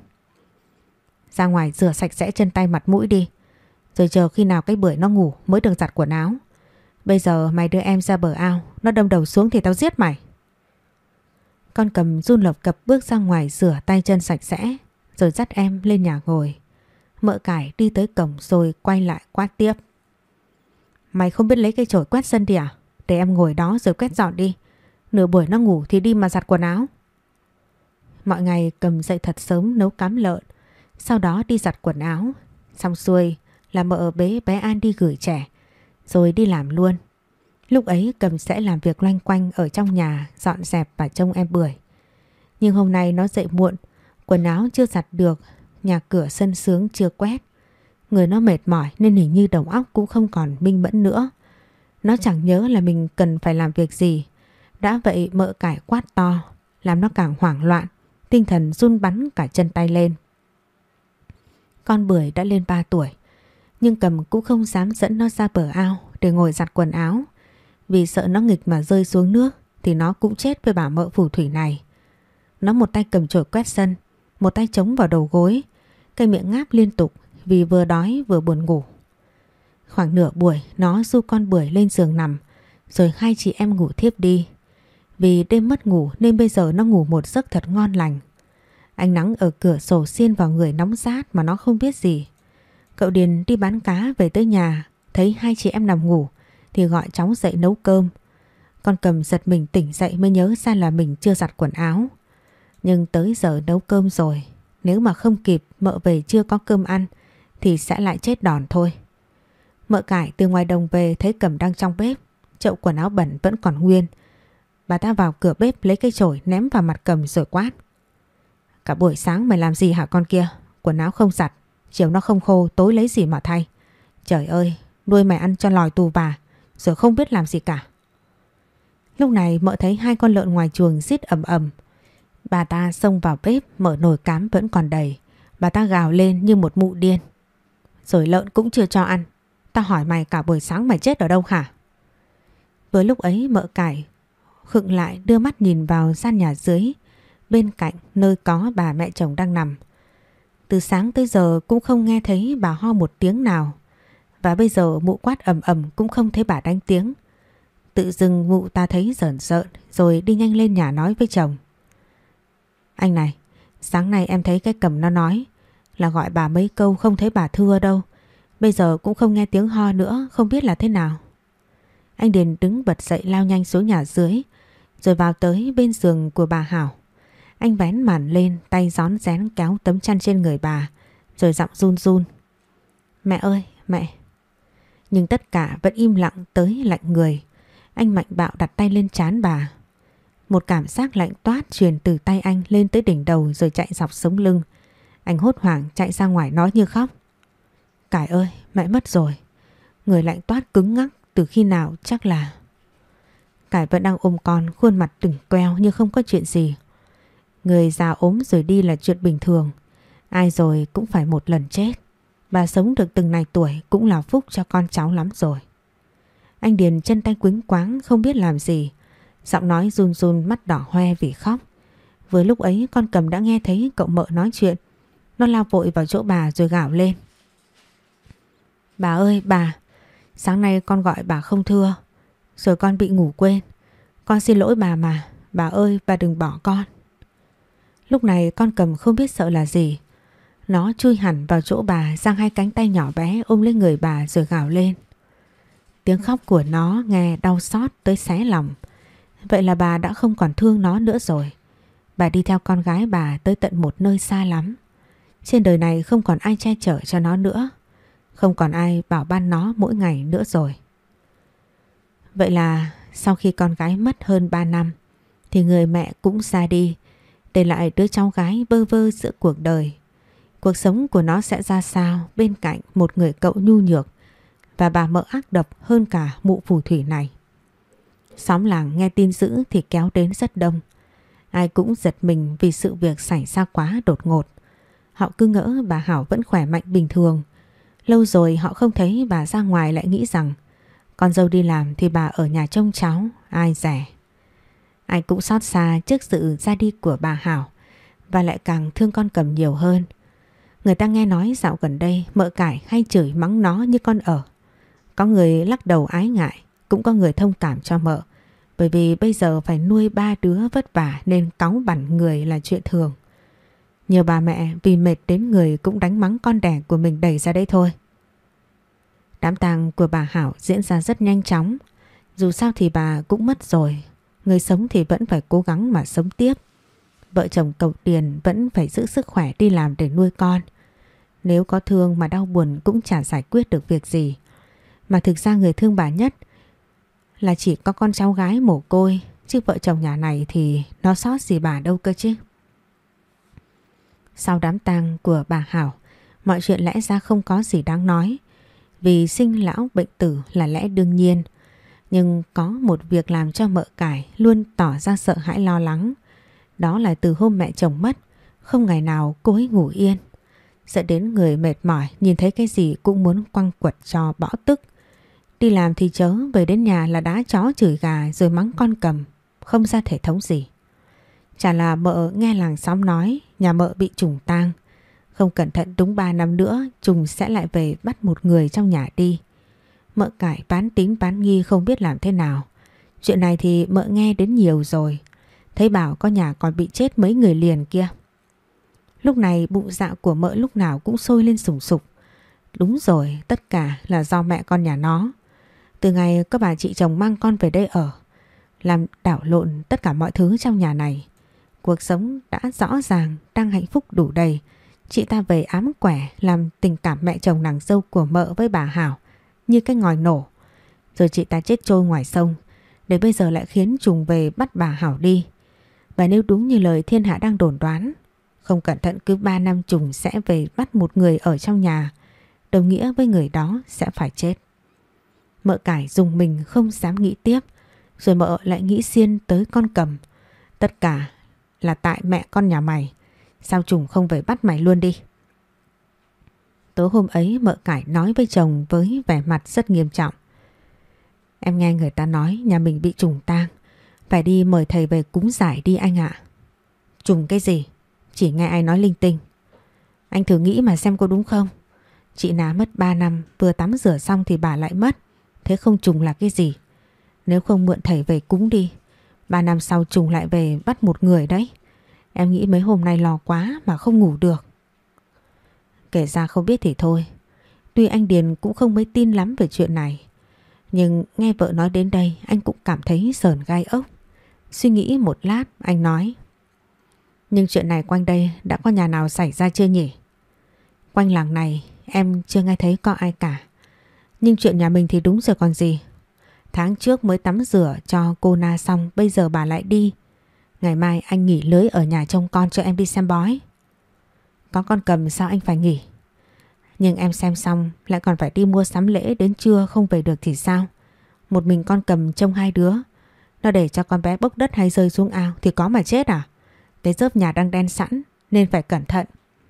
Ra ngoài rửa sạch sẽ chân tay mặt mũi đi. Rồi chờ khi nào cái bưởi nó ngủ mới được giặt quần áo. Bây giờ mày đưa em ra bờ ao, nó đâm đầu xuống thì tao giết mày. Con Cầm run lập cập bước ra ngoài rửa tay chân sạch sẽ, rồi dắt em lên nhà ngồi. Mợ cải đi tới cổng rồi quay lại quát tiếp: Mày không biết lấy cây chổi quét sân đi à? Để em ngồi đó rồi quét dọn đi. Nửa buổi nó ngủ thì đi mà giặt quần áo. Mọi ngày Cầm dậy thật sớm nấu cám lợn, sau đó đi giặt quần áo. Xong xuôi là mợ bế bé An đi gửi trẻ, rồi đi làm luôn. Lúc ấy Cầm sẽ làm việc loanh quanh ở trong nhà, dọn dẹp và trông em bưởi. Nhưng hôm nay nó dậy muộn, quần áo chưa giặt được, nhà cửa sân sướng chưa quét. Người nó mệt mỏi nên hình như đầu óc cũng không còn minh mẫn nữa. Nó chẳng nhớ là mình cần phải làm việc gì. Đã vậy mợ cải quát to, làm nó càng hoảng loạn, tinh thần run bắn cả chân tay lên. Con bưởi đã lên ba tuổi, nhưng Cầm cũng không dám dẫn nó ra bờ ao để ngồi giặt quần áo. Vì sợ nó nghịch mà rơi xuống nước thì nó cũng chết với bà mợ phù thủy này. Nó một tay cầm chổi quét sân, một tay chống vào đầu gối, cái miệng ngáp liên tục vì vừa đói vừa buồn ngủ. Khoảng nửa buổi nó du con bưởi lên giường nằm, rồi hai chị em ngủ thiếp đi. Vì đêm mất ngủ nên bây giờ nó ngủ một giấc thật ngon lành. Ánh nắng ở cửa sổ xiên vào người nóng rát mà nó không biết gì. Cậu Điền đi bán cá về tới nhà, thấy hai chị em nằm ngủ thì gọi cháu dậy nấu cơm. Con Cầm giật mình tỉnh dậy mới nhớ ra là mình chưa giặt quần áo. Nhưng tới giờ nấu cơm rồi, nếu mà không kịp mợ về chưa có cơm ăn thì sẽ lại chết đòn thôi. Mợ cải từ ngoài đồng về thấy Cầm đang trong bếp, chậu quần áo bẩn vẫn còn nguyên. Bà ta vào cửa bếp lấy cây chổi ném vào mặt Cầm rồi quát: Cả buổi sáng mày làm gì hả con kia? Quần áo không giặt, chiều nó không khô, tối lấy gì mà thay? Trời ơi, nuôi mày ăn cho lòi tù bà, rồi không biết làm gì cả. Lúc này mợ thấy hai con lợn ngoài chuồng rít ầm ầm. Bà ta xông vào bếp, mở nồi cám vẫn còn đầy. Bà ta gào lên như một mụ điên: Rồi lợn cũng chưa cho ăn. Tao hỏi mày cả buổi sáng mày chết ở đâu hả? Với lúc ấy mợ cải khựng lại đưa mắt nhìn vào gian nhà dưới, bên cạnh nơi có bà mẹ chồng đang nằm. Từ sáng tới giờ cũng không nghe thấy bà ho một tiếng nào. Và bây giờ mụ quát ầm ầm cũng không thấy bà đánh tiếng. Tự dưng mụ ta thấy rợn rợn rồi đi nhanh lên nhà nói với chồng: Anh này, sáng nay em thấy cái Cầm nó nói là gọi bà mấy câu không thấy bà thưa đâu. Bây giờ cũng không nghe tiếng ho nữa, không biết là thế nào. Anh Điền đứng bật dậy lao nhanh xuống nhà dưới, rồi vào tới bên giường của bà Hảo. Anh vén màn lên, tay rón rén kéo tấm chăn trên người bà, rồi giọng run run: Mẹ ơi, mẹ. Nhưng tất cả vẫn im lặng tới lạnh người. Anh mạnh bạo đặt tay lên trán bà. Một cảm giác lạnh toát truyền từ tay anh lên tới đỉnh đầu rồi chạy dọc sống lưng. Anh hốt hoảng chạy ra ngoài nói như khóc: Cải ơi, mẹ mất rồi. Người lạnh toát cứng ngắc từ khi nào chắc là... Cải vẫn đang ôm con, khuôn mặt đừng queo như không có chuyện gì. Người già ốm rồi đi là chuyện bình thường. Ai rồi cũng phải một lần chết. Bà sống được từng này tuổi cũng là phúc cho con cháu lắm rồi. Anh Điền chân tay quĩnh quáng không biết làm gì. Giọng nói run run, mắt đỏ hoe vì khóc. Vừa lúc ấy con Cầm đã nghe thấy cậu mợ nói chuyện. nó lao vội vào chỗ bà rồi gào lên. Bà ơi bà, sáng nay con gọi bà không thưa, rồi con bị ngủ quên. Con xin lỗi bà mà, bà ơi bà đừng bỏ con. Lúc này con Cầm không biết sợ là gì. Nó chui hẳn vào chỗ bà, giang hai cánh tay nhỏ bé ôm lấy người bà rồi gào lên. Tiếng khóc của nó nghe đau xót tới xé lòng. Vậy là bà đã không còn thương nó nữa rồi. Bà đi theo con gái bà tới tận một nơi xa lắm. Trên đời này không còn ai che chở cho nó nữa. Không còn ai bảo ban nó mỗi ngày nữa rồi. Vậy là sau khi con gái mất hơn ba năm thì người mẹ cũng ra đi, để lại đứa cháu gái bơ vơ giữa cuộc đời. Cuộc sống của nó sẽ ra sao bên cạnh một người cậu nhu nhược và bà mợ ác độc hơn cả mụ phù thủy này. Xóm làng nghe tin dữ thì kéo đến rất đông. Ai cũng giật mình vì sự việc xảy ra quá đột ngột. Họ cứ ngỡ bà Hảo vẫn khỏe mạnh bình thường. Lâu rồi họ không thấy bà ra ngoài lại nghĩ rằng con dâu đi làm thì bà ở nhà trông cháu, ai dè. Ai cũng xót xa trước sự ra đi của bà Hảo và lại càng thương con Cầm nhiều hơn. Người ta nghe nói dạo gần đây mợ cải hay chửi mắng nó như con ở. Có người lắc đầu ái ngại, cũng có người thông cảm cho mợ, bởi vì bây giờ phải nuôi ba đứa vất vả nên cáu bẳn người là chuyện thường. Nhiều bà mẹ vì mệt đến người cũng đánh mắng con đẻ của mình đẩy ra đây thôi. Đám tang của bà Hảo diễn ra rất nhanh chóng. Dù sao thì bà cũng mất rồi, người sống thì vẫn phải cố gắng mà sống tiếp. Vợ chồng cậu Tiền vẫn phải giữ sức khỏe đi làm để nuôi con. Nếu có thương mà đau buồn cũng chả giải quyết được việc gì. Mà thực ra người thương bà nhất là chỉ có con cháu gái mồ côi, chứ vợ chồng nhà này thì nó sót gì bà đâu cơ chứ. Sau đám tang của bà Hảo, mọi chuyện lẽ ra không có gì đáng nói, vì sinh lão bệnh tử là lẽ đương nhiên. Nhưng có một việc làm cho mợ cải luôn tỏ ra sợ hãi lo lắng. Đó là từ hôm mẹ chồng mất, không ngày nào cô ấy ngủ yên. Dẫn đến người mệt mỏi, nhìn thấy cái gì cũng muốn quăng quật cho bỏ tức. Đi làm thì chớ, về đến nhà là đá chó chửi gà rồi mắng con Cầm, không ra thể thống gì. Chả là mợ nghe làng xóm nói nhà mợ bị trùng tang. Không cẩn thận đúng ba năm nữa trùng sẽ lại về bắt một người trong nhà đi. Mợ cải bán tín bán nghi không biết làm thế nào. Chuyện này thì mợ nghe đến nhiều rồi. Thấy bảo có nhà còn bị chết mấy người liền kia. Lúc này bụng dạ của mợ lúc nào cũng sôi lên sùng sục. Đúng rồi, tất cả là do mẹ con nhà nó. Từ ngày có bà chị chồng mang con về đây ở, làm đảo lộn tất cả mọi thứ trong nhà này. Cuộc sống đã rõ ràng, đang hạnh phúc đủ đầy. Chị ta về ám quẻ làm tình cảm mẹ chồng nàng dâu của mợ với bà Hảo như cái ngòi nổ. Rồi chị ta chết trôi ngoài sông, để bây giờ lại khiến trùng về bắt bà Hảo đi. Và nếu đúng như lời thiên hạ đang đồn đoán, không cẩn thận cứ ba năm trùng sẽ về bắt một người ở trong nhà, đồng nghĩa với người đó sẽ phải chết. Mợ cải dùng mình không dám nghĩ tiếp. Rồi mợ lại nghĩ xiên tới con Cầm. Tất cả là tại mẹ con nhà mày. Sao trùng không về bắt mày luôn đi. Tối hôm ấy mợ cải nói với chồng với vẻ mặt rất nghiêm trọng. Em nghe người ta nói nhà mình bị trùng tang, phải đi mời thầy về cúng giải đi anh ạ. Trùng cái gì? Chỉ nghe ai nói linh tinh. Anh thử nghĩ mà xem có đúng không? Chị Ná mất ba năm, vừa tắm rửa xong thì bà lại mất. Thế không trùng là cái gì? Nếu không mượn thầy về cúng đi, ba năm sau trùng lại về bắt một người đấy. Em nghĩ mấy hôm nay lo quá mà không ngủ được. Kể ra không biết thì thôi. Tuy anh Điền cũng không mấy tin lắm về chuyện này, nhưng nghe vợ nói đến đây anh cũng cảm thấy sởn gai ốc. Suy nghĩ một lát anh nói. Nhưng chuyện này quanh đây đã có nhà nào xảy ra chưa nhỉ? Quanh làng này em chưa nghe thấy có ai cả. Nhưng chuyện nhà mình thì đúng rồi còn gì. Tháng trước mới tắm rửa cho cô Na xong, bây giờ bà lại đi. Ngày mai anh nghỉ lưới ở nhà trông con cho em đi xem bói. Có con Cầm sao anh phải nghỉ? Nhưng em xem xong lại còn phải đi mua sắm lễ, đến trưa không về được thì sao? Một mình con Cầm trông hai đứa, nó để cho con bé bốc đất hay rơi xuống ao thì có mà chết à? Cái rớp nhà đang đen sẵn nên phải cẩn thận.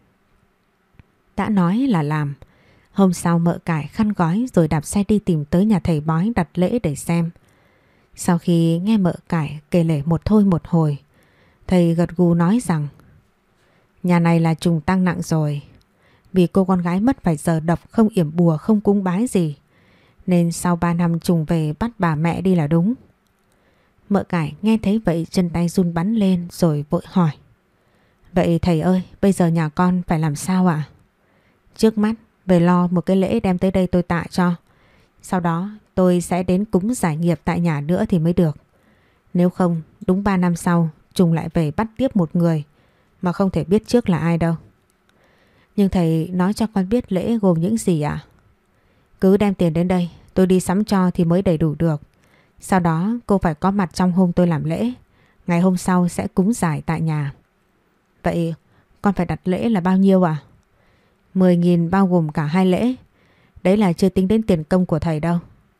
Đã nói là làm. Hôm sau mợ cải khăn gói rồi đạp xe đi tìm tới nhà thầy bói đặt lễ để xem. Sau khi nghe mợ cải kể lể một thôi một hồi, thầy gật gù nói rằng Nhà này là trùng tăng nặng rồi. Vì cô con gái mất phải giờ độc, không yểm bùa, không cúng bái gì, nên sau ba năm trùng về bắt bà mẹ đi là đúng. Mợ cải nghe thấy vậy chân tay run bắn lên rồi vội hỏi. Vậy thầy ơi, bây giờ nhà con phải làm sao ạ? Trước mắt về lo một cái lễ đem tới đây tôi tạ cho. Sau đó tôi sẽ đến cúng giải nghiệp tại nhà nữa thì mới được. Nếu không đúng ba năm sau trùng lại về bắt tiếp một người mà không thể biết trước là ai đâu. Nhưng thầy nói cho con biết lễ gồm những gì ạ? Cứ đem tiền đến đây, tôi đi sắm cho thì mới đầy đủ được. Sau đó cô phải có mặt trong hôm tôi làm lễ. Ngày hôm sau sẽ cúng giải tại nhà. Vậy con phải đặt lễ là bao nhiêu à? mười nghìn bao gồm cả hai lễ. Đấy là chưa tính đến tiền công của thầy đâu.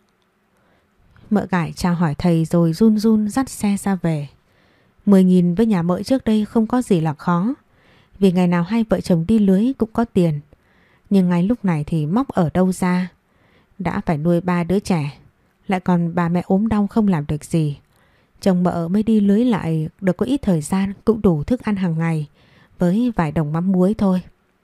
Mợ cải chào hỏi thầy rồi run run dắt xe ra về. mười nghìn với nhà mợ trước đây không có gì là khó. Vì ngày nào hai vợ chồng đi lưới cũng có tiền. Nhưng ngay lúc này thì móc ở đâu ra? Đã phải nuôi ba đứa trẻ, lại còn bà mẹ ốm đau không làm được gì. Chồng mợ mới đi lưới lại được có ít thời gian, cũng đủ thức ăn hàng ngày với vài đồng mắm muối thôi.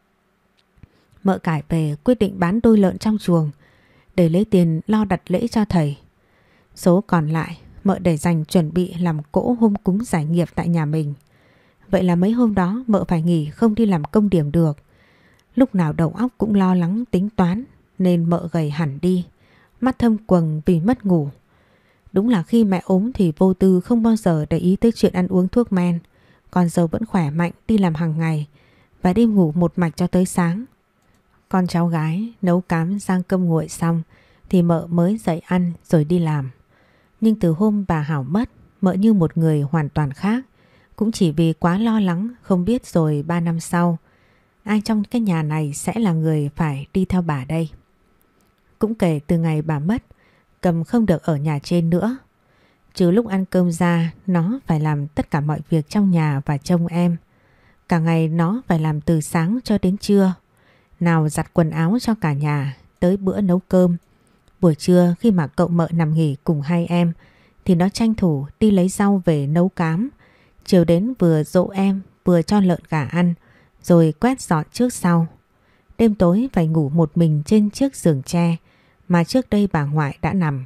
Mợ cải về quyết định bán đôi lợn trong chuồng để lấy tiền lo đặt lễ cho thầy. Số còn lại mợ để dành chuẩn bị làm cỗ hôm cúng giải nghiệp tại nhà mình. Vậy là mấy hôm đó mợ phải nghỉ không đi làm công điểm được. Lúc nào đầu óc cũng lo lắng tính toán nên mợ gầy hẳn đi, mắt thâm quầng vì mất ngủ. Đúng là khi mẹ ốm thì vô tư không bao giờ để ý tới chuyện ăn uống thuốc men. Con dâu vẫn khỏe mạnh đi làm hàng ngày và đi ngủ một mạch cho tới sáng. Con cháu gái nấu cám rang cơm nguội xong thì mợ mới dậy ăn rồi đi làm. Nhưng từ hôm bà Hảo mất, mợ như một người hoàn toàn khác. Cũng chỉ vì quá lo lắng không biết rồi ba năm sau ai trong cái nhà này sẽ là người phải đi theo bà đây. Cũng kể từ ngày bà mất, Cầm không được ở nhà trên nữa. Trừ lúc ăn cơm ra, nó phải làm tất cả mọi việc trong nhà và trông em. Cả ngày nó phải làm từ sáng cho đến trưa. Nào giặt quần áo cho cả nhà, tới bữa nấu cơm. Buổi trưa khi mà cậu mợ nằm nghỉ cùng hai em thì nó tranh thủ đi lấy rau về nấu cám. Chiều đến vừa dỗ em vừa cho lợn gà ăn rồi quét dọn trước sau. Đêm tối phải ngủ một mình trên chiếc giường tre mà trước đây bà ngoại đã nằm.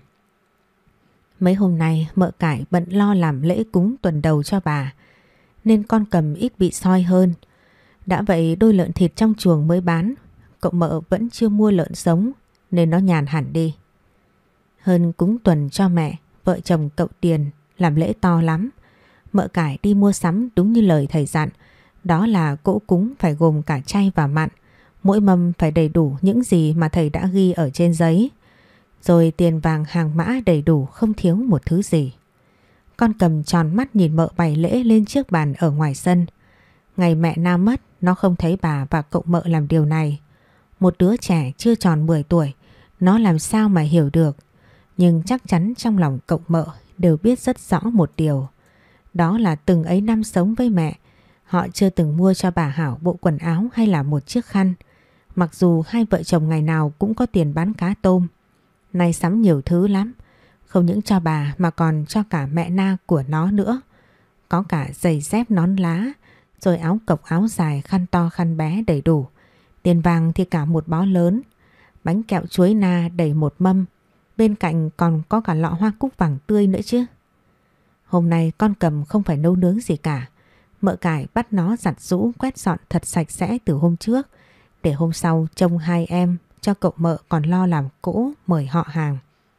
Mấy hôm nay mợ cải bận lo làm lễ cúng tuần đầu cho bà nên con Cầm ít bị soi hơn. Đã vậy đôi lợn thịt trong chuồng mới bán, cậu mợ vẫn chưa mua lợn sống nên nó nhàn hẳn đi. Hơn cúng tuần cho mẹ, vợ chồng cậu Tiền làm lễ to lắm. Mợ cải đi mua sắm đúng như lời thầy dặn, đó là cỗ cúng phải gồm cả chay và mặn. Mỗi mâm phải đầy đủ những gì mà thầy đã ghi ở trên giấy. Rồi tiền vàng hàng mã đầy đủ không thiếu một thứ gì. Con Cầm tròn mắt nhìn mợ bày lễ lên chiếc bàn ở ngoài sân. Ngày mẹ Nam mất, nó không thấy bà và cậu mợ làm điều này. Một đứa trẻ chưa tròn mười tuổi, nó làm sao mà hiểu được. Nhưng chắc chắn trong lòng cậu mợ đều biết rất rõ một điều. Đó là từng ấy năm sống với mẹ, họ chưa từng mua cho bà Hảo bộ quần áo hay là một chiếc khăn. Mặc dù hai vợ chồng ngày nào cũng có tiền bán cá tôm. Nay sắm nhiều thứ lắm, không những cho bà mà còn cho cả mẹ Na của nó nữa. Có cả giày dép nón lá, rồi áo cộc áo dài, khăn to khăn bé đầy đủ. Tiền vàng thì cả một bó lớn, bánh kẹo chuối Na đầy một mâm. Bên cạnh còn có cả lọ hoa cúc vàng tươi nữa chứ. Hôm nay con Cầm không phải nấu nướng gì cả. Mợ cải bắt nó giặt giũ quét dọn thật sạch sẽ từ hôm trước, để hôm sau trông hai em cho cậu mợ còn lo làm cỗ mời họ hàng.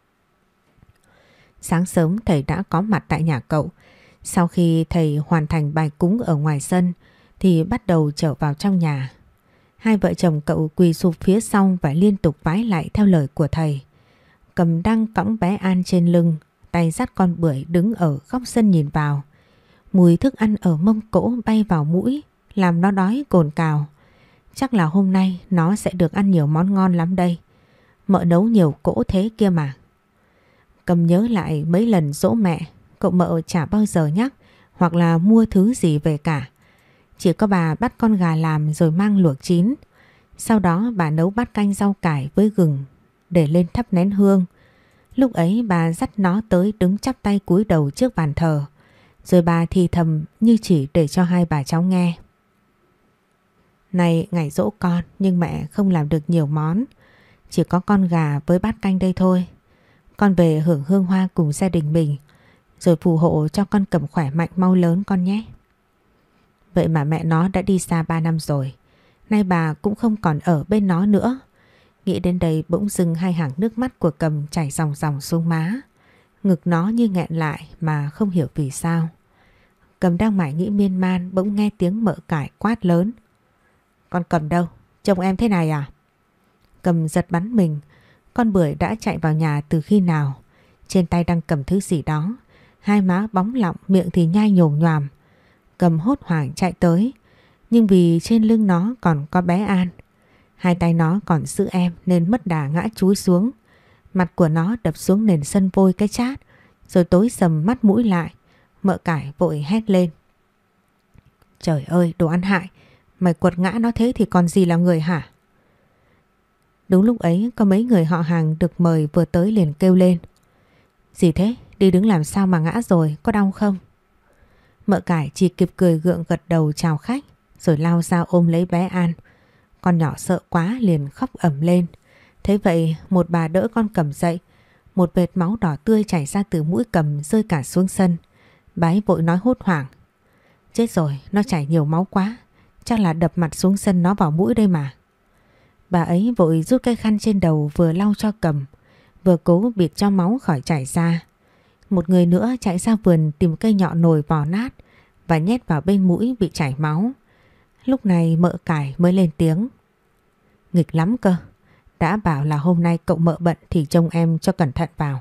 Sáng sớm thầy đã có mặt tại nhà cậu. Sau khi thầy hoàn thành bài cúng ở ngoài sân thì bắt đầu trở vào trong nhà. Hai vợ chồng cậu quỳ sụp phía sau và liên tục vái lại theo lời của thầy. Cầm đang cõng bé An trên lưng, tay dắt con Bưởi đứng ở góc sân nhìn vào. Mùi thức ăn ở mâm cỗ bay vào mũi làm nó đói cồn cào. Chắc là hôm nay nó sẽ được ăn nhiều món ngon lắm đây. Mợ nấu nhiều cỗ thế kia mà. Cầm nhớ lại mấy lần dỗ mẹ, cậu mợ chả bao giờ nhắc hoặc là mua thứ gì về cả. Chỉ có bà bắt con gà làm rồi mang luộc chín. Sau đó bà nấu bát canh rau cải với gừng để lên thắp nén hương. Lúc ấy bà dắt nó tới đứng chắp tay cúi đầu trước bàn thờ. Rồi bà thì thầm như chỉ để cho hai bà cháu nghe. Này ngày giỗ con nhưng mẹ không làm được nhiều món. Chỉ có con gà với bát canh đây thôi. Con về hưởng hương hoa cùng gia đình mình, rồi phù hộ cho con Cầm khỏe mạnh mau lớn con nhé. Vậy mà mẹ nó đã đi xa ba năm rồi. Nay bà cũng không còn ở bên nó nữa. Nghĩ đến đây bỗng dưng hai hàng nước mắt của Cầm chảy ròng ròng xuống má. Ngực nó như nghẹn lại mà không hiểu vì sao. Cầm đang mải nghĩ miên man bỗng nghe tiếng mợ cải quát lớn. Con Cầm đâu? Chồng em thế này à? Cầm giật bắn mình. Con Bưởi đã chạy vào nhà từ khi nào? Trên tay đang cầm thứ gì đó. Hai má bóng lọng, miệng thì nhai nhồm nhoàm. Cầm hốt hoảng chạy tới. Nhưng vì trên lưng nó còn có bé An. Hai tay nó còn giữ em nên mất đà ngã chúi xuống. Mặt của nó đập xuống nền sân vôi cái chát. Rồi tối sầm mắt mũi lại. Mợ cải vội hét lên. Trời ơi, đồ ăn hại. Mày quật ngã nó thế thì còn gì là người hả? Đúng lúc ấy có mấy người họ hàng được mời vừa tới liền kêu lên. Gì thế? Đi đứng làm sao mà ngã rồi? Có đau không? Mợ cải chỉ kịp cười gượng gật đầu chào khách, rồi lao ra ôm lấy bé An. Con nhỏ sợ quá liền khóc ẩm lên. Thế vậy một bà đỡ con Cầm dậy. Một vệt máu đỏ tươi chảy ra từ mũi Cầm rơi cả xuống sân. Bà ấy vội nói hốt hoảng. Chết rồi, nó chảy nhiều máu quá. Chắc là đập mặt xuống sân nó vào mũi đây mà. Bà ấy vội rút cái khăn trên đầu vừa lau cho Cầm, vừa cố bịt cho máu khỏi chảy ra. Một người nữa chạy ra vườn tìm cây nhọ nồi vò nát và nhét vào bên mũi bị chảy máu. Lúc này mợ cải mới lên tiếng. Nghịch lắm cơ. Đã bảo là hôm nay cậu mợ bận thì trông em cho cẩn thận vào.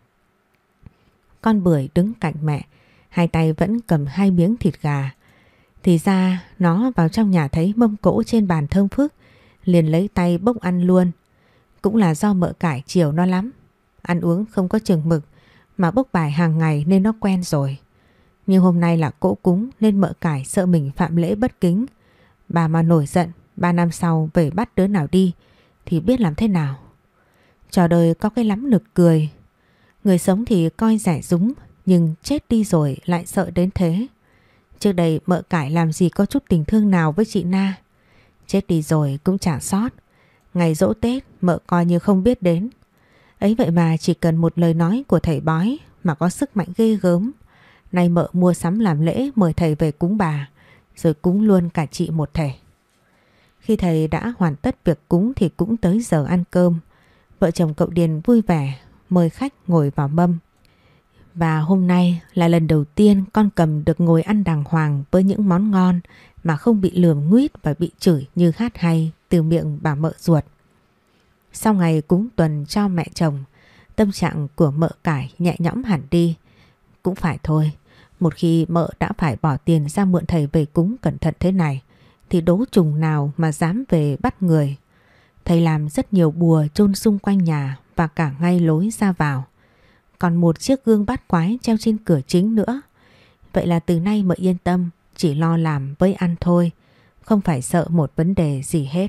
Con Bưởi đứng cạnh mẹ, hai tay vẫn cầm hai miếng thịt gà. Thì ra nó vào trong nhà thấy mâm cỗ trên bàn thơm phức, liền lấy tay bốc ăn luôn. Cũng là do mợ cải chiều nó lắm. Ăn uống không có chừng mực mà bốc bài hàng ngày nên nó quen rồi. Nhưng hôm nay là cỗ cúng nên mợ cải sợ mình phạm lễ bất kính. Bà mà nổi giận, ba năm sau về bắt đứa nào đi thì biết làm thế nào. Trò đời có cái lắm nực cười. Người sống thì coi rẻ rúng, nhưng chết đi rồi lại sợ đến thế. Trước đây mợ cải làm gì có chút tình thương nào với chị Na. Chết đi rồi cũng chả sót. Ngày giỗ Tết mợ coi như không biết đến. Ấy vậy mà chỉ cần một lời nói của thầy bói mà có sức mạnh ghê gớm. Nay mợ mua sắm làm lễ mời thầy về cúng bà, rồi cúng luôn cả chị một thể. Khi thầy đã hoàn tất việc cúng thì cũng tới giờ ăn cơm. Vợ chồng cậu Điền vui vẻ mời khách ngồi vào mâm. Và hôm nay là lần đầu tiên con Cầm được ngồi ăn đàng hoàng với những món ngon mà không bị lườm nguýt và bị chửi như hát hay từ miệng bà mợ ruột. Sau ngày cúng tuần cho mẹ chồng, tâm trạng của mợ cải nhẹ nhõm hẳn đi. Cũng phải thôi, một khi mợ đã phải bỏ tiền ra mượn thầy về cúng cẩn thận thế này thì đố trùng nào mà dám về bắt người. Thầy làm rất nhiều bùa chôn xung quanh nhà và cả ngay lối ra vào. Còn một chiếc gương bát quái treo trên cửa chính nữa. Vậy là từ nay mợ yên tâm, chỉ lo làm với ăn thôi, không phải sợ một vấn đề gì hết.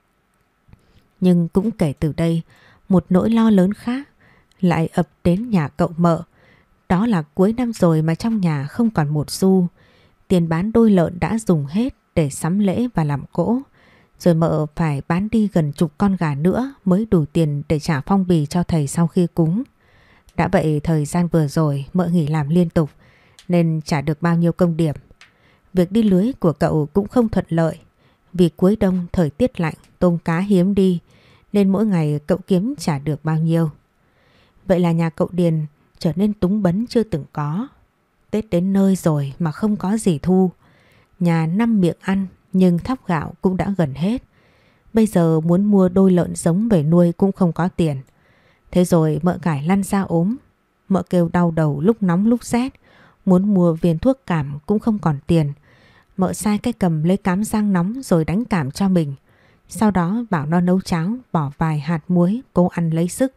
Nhưng cũng kể từ đây, một nỗi lo lớn khác lại ập đến nhà cậu mợ. Đó là cuối năm rồi mà trong nhà không còn một xu. Tiền bán đôi lợn đã dùng hết để sắm lễ và làm cỗ. Rồi mợ phải bán đi gần chục con gà nữa mới đủ tiền để trả phong bì cho thầy sau khi cúng. Đã vậy thời gian vừa rồi mợ nghỉ làm liên tục nên trả được bao nhiêu công điểm. Việc đi lưới của cậu cũng không thuận lợi. Vì cuối đông thời tiết lạnh, tôm cá hiếm đi nên mỗi ngày cậu kiếm trả được bao nhiêu. Vậy là nhà cậu Điền trở nên túng bấn chưa từng có. Tết đến nơi rồi mà không có gì thu. Nhà năm miệng ăn nhưng thóc gạo cũng đã gần hết. Bây giờ muốn mua đôi lợn giống về nuôi cũng không có tiền. Thế rồi mợ cải lăn ra ốm. Mợ kêu đau đầu lúc nóng lúc rét. Muốn mua viên thuốc cảm cũng không còn tiền. Mợ sai cái cầm lấy cám rang nóng rồi đánh cảm cho mình. Sau đó bảo nó nấu cháo, bỏ vài hạt muối, cố ăn lấy sức.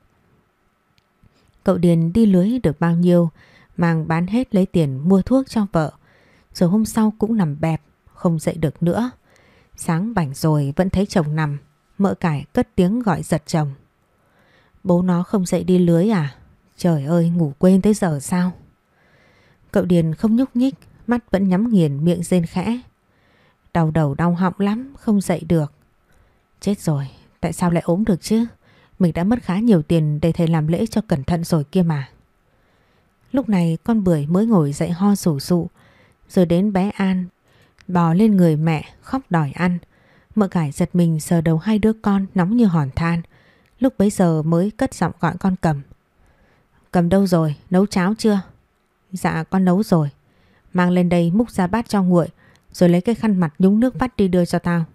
Cậu Điền đi lưới được bao nhiêu, mang bán hết lấy tiền mua thuốc cho vợ. Rồi hôm sau cũng nằm bẹp, không dậy được nữa. Sáng bảnh rồi vẫn thấy chồng nằm. Mợ cải cất tiếng gọi giật chồng. Bố nó không dậy đi lưới à? Trời ơi, ngủ quên tới giờ sao? Cậu Điền không nhúc nhích, mắt vẫn nhắm nghiền, miệng rên khẽ. Đau đầu đau họng lắm, không dậy được. Chết rồi, tại sao lại ốm được chứ? Mình đã mất khá nhiều tiền để thầy làm lễ cho cẩn thận rồi kia mà. Lúc này con Bưởi mới ngồi dậy ho sù sụ. Rồi đến bé An bò lên người mẹ khóc đòi ăn. Mợ Cải giật mình sờ đầu hai đứa con nóng như hòn than. Lúc bấy giờ mới cất giọng gọi con Cầm. Cầm đâu rồi, nấu cháo chưa? Dạ con nấu rồi. Mang lên đây múc ra bát cho nguội, rồi lấy cái khăn mặt nhúng nước vắt đi đưa cho tao.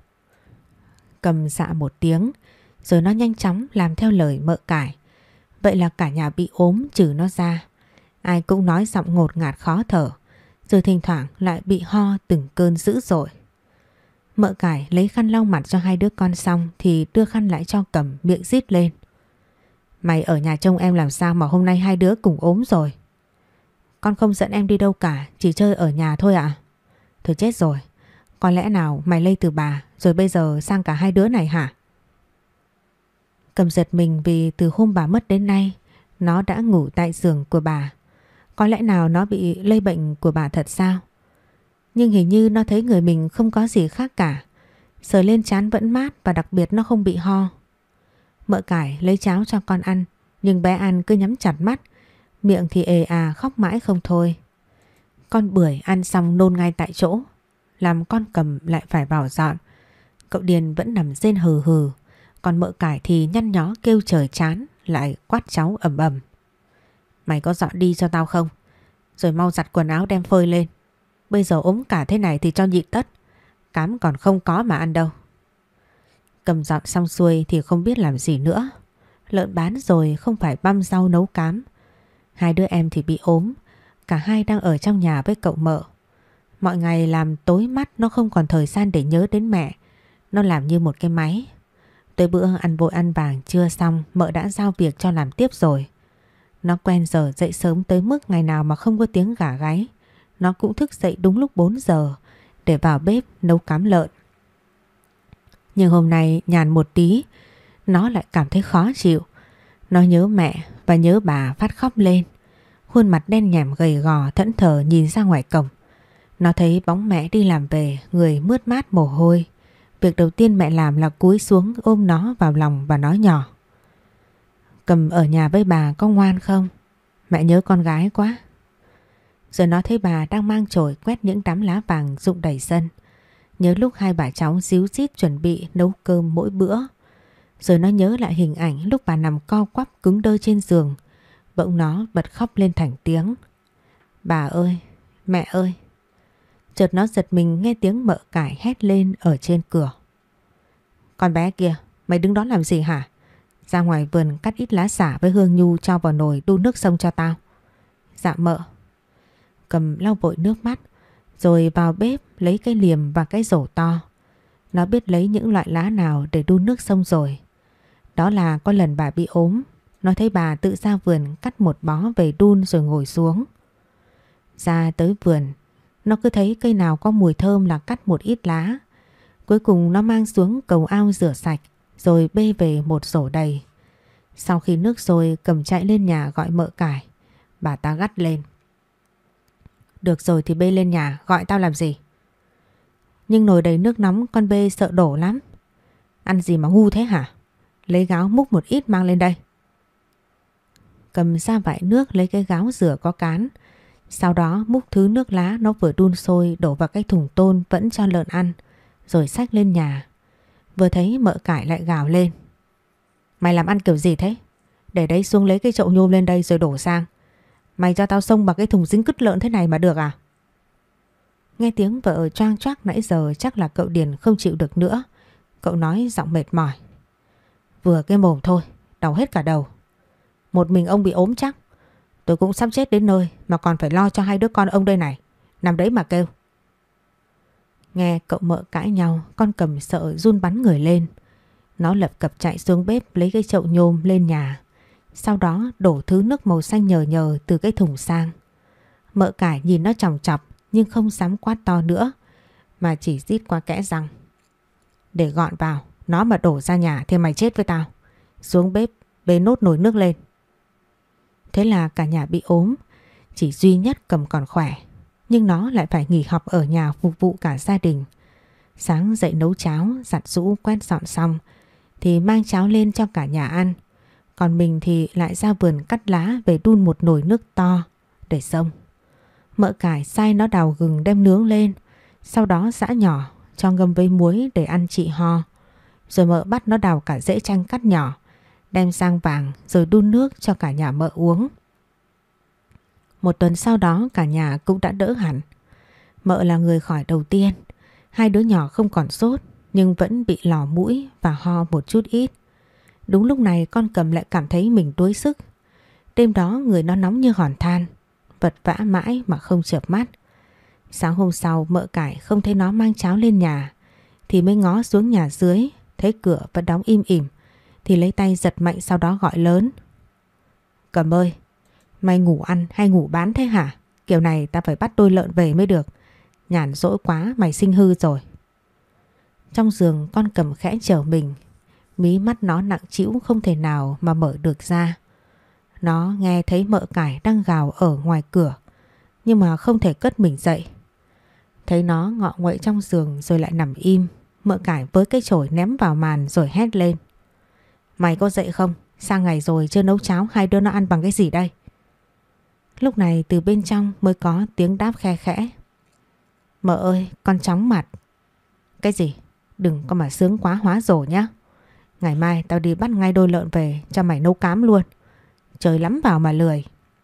Cầm dạ một tiếng, rồi nó nhanh chóng làm theo lời mợ Cải. Vậy là cả nhà bị ốm trừ nó ra. Ai cũng nói giọng ngột ngạt khó thở, rồi thỉnh thoảng lại bị ho từng cơn dữ dội. Mợ Cải lấy khăn lau mặt cho hai đứa con xong thì đưa khăn lại cho Cầm, miệng rít lên. Mày ở nhà trông em làm sao mà hôm nay hai đứa cùng ốm rồi? Con không dẫn em đi đâu cả, chỉ chơi ở nhà thôi ạ. À? Thôi chết rồi, có lẽ nào mày lây từ bà rồi bây giờ sang cả hai đứa này hả? Cầm giật mình vì từ hôm bà mất đến nay nó đã ngủ tại giường của bà. Có lẽ nào nó bị lây bệnh của bà thật sao? Nhưng hình như nó thấy người mình không có gì khác cả. Sờ lên trán vẫn mát và đặc biệt nó không bị ho. Mợ Cải lấy cháo cho con ăn, nhưng bé An cứ nhắm chặt mắt, miệng thì ề à khóc mãi không thôi. Con Bưởi ăn xong nôn ngay tại chỗ, làm con Cầm lại phải vào dọn. Cậu Điền vẫn nằm rên hừ hừ, còn mợ Cải thì nhăn nhó kêu trời chán, lại quát cháu ầm ầm. Mày có dọn đi cho tao không? Rồi mau giặt quần áo đem phơi lên. Bây giờ ốm cả thế này thì cho nhịn tất. Cám còn không có mà ăn đâu. Cầm dọn xong xuôi thì không biết làm gì nữa. Lợn bán rồi không phải băm rau nấu cám. Hai đứa em thì bị ốm. Cả hai đang ở trong nhà với cậu mợ. Mọi ngày làm tối mắt, nó không còn thời gian để nhớ đến mẹ. Nó làm như một cái máy. Tới bữa ăn vội ăn vàng chưa xong, mợ đã giao việc cho làm tiếp rồi. Nó quen giờ dậy sớm tới mức ngày nào mà không có tiếng gà gáy, nó cũng thức dậy đúng lúc bốn giờ để vào bếp nấu cám lợn. Nhưng hôm nay nhàn một tí, nó lại cảm thấy khó chịu. Nó nhớ mẹ và nhớ bà phát khóc lên. Khuôn mặt đen nhẻm gầy gò thẫn thờ nhìn ra ngoài cổng. Nó thấy bóng mẹ đi làm về, người mướt mát mồ hôi. Việc đầu tiên mẹ làm là cúi xuống ôm nó vào lòng và nói nhỏ. Cầm ở nhà với bà có ngoan không? Mẹ nhớ con gái quá. Rồi nó thấy bà đang mang chổi quét những đám lá vàng rụng đầy sân. Nhớ lúc hai bà cháu díu dít chuẩn bị nấu cơm mỗi bữa. Rồi nó nhớ lại hình ảnh lúc bà nằm co quắp cứng đơ trên giường. Bỗng nó bật khóc lên thành tiếng. Bà ơi, mẹ ơi. Chợt nó giật mình nghe tiếng mợ Cải hét lên ở trên cửa. Con bé kia, mày đứng đó làm gì hả? Ra ngoài vườn cắt ít lá xả với hương nhu cho vào nồi đun nước sông cho tao. Dạ mợ. Cầm lau vội nước mắt, rồi vào bếp lấy cái liềm và cái rổ to. Nó biết lấy những loại lá nào để đun nước sông rồi. Đó là có lần bà bị ốm, nó thấy bà tự ra vườn cắt một bó về đun rồi ngồi xuống. Ra tới vườn, nó cứ thấy cây nào có mùi thơm là cắt một ít lá. Cuối cùng nó mang xuống cầu ao rửa sạch, rồi bê về một rổ đầy. Sau khi nước sôi, Cầm chạy lên nhà gọi mợ Cải. Bà ta gắt lên. Được rồi thì bê lên nhà, gọi tao làm gì? Nhưng nồi đầy nước nóng con bê sợ đổ lắm. Ăn gì mà ngu thế hả? Lấy gáo múc một ít mang lên đây. Cầm ra vại nước lấy cái gáo rửa có cán. Sau đó múc thứ nước lá nó vừa đun sôi đổ vào cái thùng tôn vẫn cho lợn ăn, rồi xách lên nhà. Vừa thấy mợ Cải lại gào lên. Mày làm ăn kiểu gì thế? Để đấy xuống lấy cái chậu nhôm lên đây rồi đổ sang. Mày cho tao xông vào cái thùng dính cứt lợn thế này mà được à? Nghe tiếng vợ choang choác nãy giờ chắc là cậu Điền không chịu được nữa. Cậu nói giọng mệt mỏi. Vừa cái mồm thôi, đau hết cả đầu. Một mình ông bị ốm chắc. Tôi cũng sắp chết đến nơi mà còn phải lo cho hai đứa con ông đây này. Nằm đấy mà kêu. Nghe cậu mợ cãi nhau, con Cầm sợ run bắn người lên. Nó lập cập chạy xuống bếp lấy cái chậu nhôm lên nhà. Sau đó đổ thứ nước màu xanh nhờ nhờ từ cái thùng sang. Mợ Cải nhìn nó chòng chọc nhưng không dám quát to nữa, mà chỉ rít qua kẽ răng. Để gọn vào, nó mà đổ ra nhà thì mày chết với tao. Xuống bếp bê nốt nồi nước lên. Thế là cả nhà bị ốm, chỉ duy nhất Cầm còn khỏe. Nhưng nó lại phải nghỉ học ở nhà phục vụ cả gia đình. Sáng dậy nấu cháo, giặt giũ quét dọn xong thì mang cháo lên cho cả nhà ăn. Còn mình thì lại ra vườn cắt lá về đun một nồi nước to để xông. Mợ cải xay nó đào gừng đem nướng lên, sau đó giã nhỏ cho ngâm với muối để ăn trị ho. Rồi mợ bắt nó đào cả rễ chanh cắt nhỏ, đem sang vàng rồi đun nước cho cả nhà mợ uống. Một tuần sau đó cả nhà cũng đã đỡ hẳn. Mợ là người khỏi đầu tiên. Hai đứa nhỏ không còn sốt nhưng vẫn bị lò mũi và ho một chút ít. Đúng lúc này con Cầm lại cảm thấy mình đuối sức. Đêm đó người nó nóng như hòn than, vật vã mãi mà không chợp mắt. Sáng hôm sau mợ cải không thấy nó mang cháo lên nhà thì mới ngó xuống nhà dưới, thấy cửa vẫn đóng im ỉm thì lấy tay giật mạnh, sau đó gọi lớn: Cầm ơi, mày ngủ ăn hay ngủ bán thế hả? Kiểu này ta phải bắt đôi lợn về mới được. Nhàn rỗi quá mày sinh hư rồi. Trong giường con Cầm khẽ trở mình, mí mắt nó nặng trĩu không thể nào mà mở được ra. Nó nghe thấy mợ cải đang gào ở ngoài cửa nhưng mà không thể cất mình dậy. Thấy nó ngọ nguậy trong giường rồi lại nằm im, mợ cải với cái chổi ném vào màn rồi hét lên: Mày có dậy không? Sang ngày rồi chưa nấu cháo, hai đứa nó ăn bằng cái gì đây? Lúc này từ bên trong mới có tiếng đáp khe khẽ: Mợ ơi, con chóng mặt. Cái gì? Đừng có mà sướng quá hóa rổ nhá. Ngày mai tao đi bắt ngay đôi lợn về cho mày nấu cám luôn. Trời lắm vào mà lười.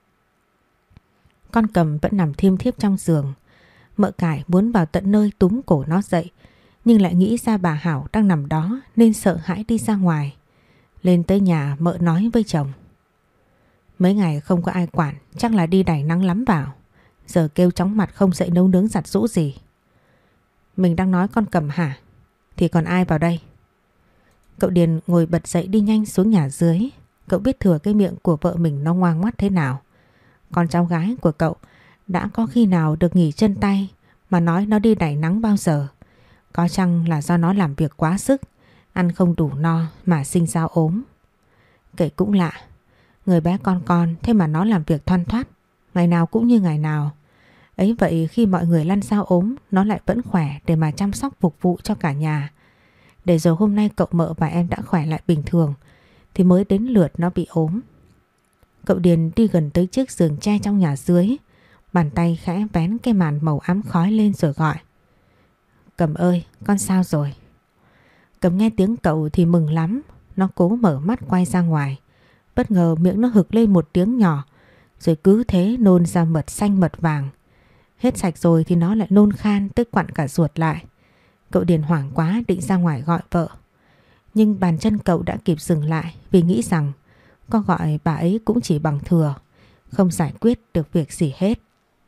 Con Cầm vẫn nằm thiêm thiếp trong giường. Mợ cải muốn vào tận nơi túm cổ nó dậy, nhưng lại nghĩ ra bà Hảo đang nằm đó nên sợ hãi đi ra ngoài. Lên tới nhà mợ nói với chồng: Mấy ngày không có ai quản, chắc là đi đẩy nắng lắm vào. Giờ kêu chóng mặt không dậy nấu nướng giặt giũ gì. Mình đang nói con Cầm hả? Thì còn ai vào đây? Cậu Điền ngồi bật dậy đi nhanh xuống nhà dưới. Cậu biết thừa cái miệng của vợ mình nó ngoan ngoắt thế nào. Con cháu gái của cậu đã có khi nào được nghỉ chân tay mà nói nó đi đẩy nắng bao giờ. Có chăng là do nó làm việc quá sức, ăn không đủ no mà sinh ra ốm. Kể cũng lạ, người bé con con thế mà nó làm việc thoăn thoắt, ngày nào cũng như ngày nào. Ấy vậy khi mọi người lăn sao ốm, nó lại vẫn khỏe để mà chăm sóc phục vụ cho cả nhà. Để rồi hôm nay cậu mợ và em đã khỏe lại bình thường thì mới đến lượt nó bị ốm. Cậu Điền đi gần tới chiếc giường tre trong nhà dưới, bàn tay khẽ vén cái màn màu ám khói lên rồi gọi: Cầm ơi, con sao rồi? Cầm nghe tiếng cậu thì mừng lắm. Nó cố mở mắt quay ra ngoài. Bất ngờ miệng nó hực lên một tiếng nhỏ, rồi cứ thế nôn ra mật xanh mật vàng. Hết sạch rồi thì nó lại nôn khan tức quặn cả ruột lại. Cậu Điền hoảng quá định ra ngoài gọi vợ, nhưng bàn chân cậu đã kịp dừng lại vì nghĩ rằng có gọi bà ấy cũng chỉ bằng thừa, không giải quyết được việc gì hết.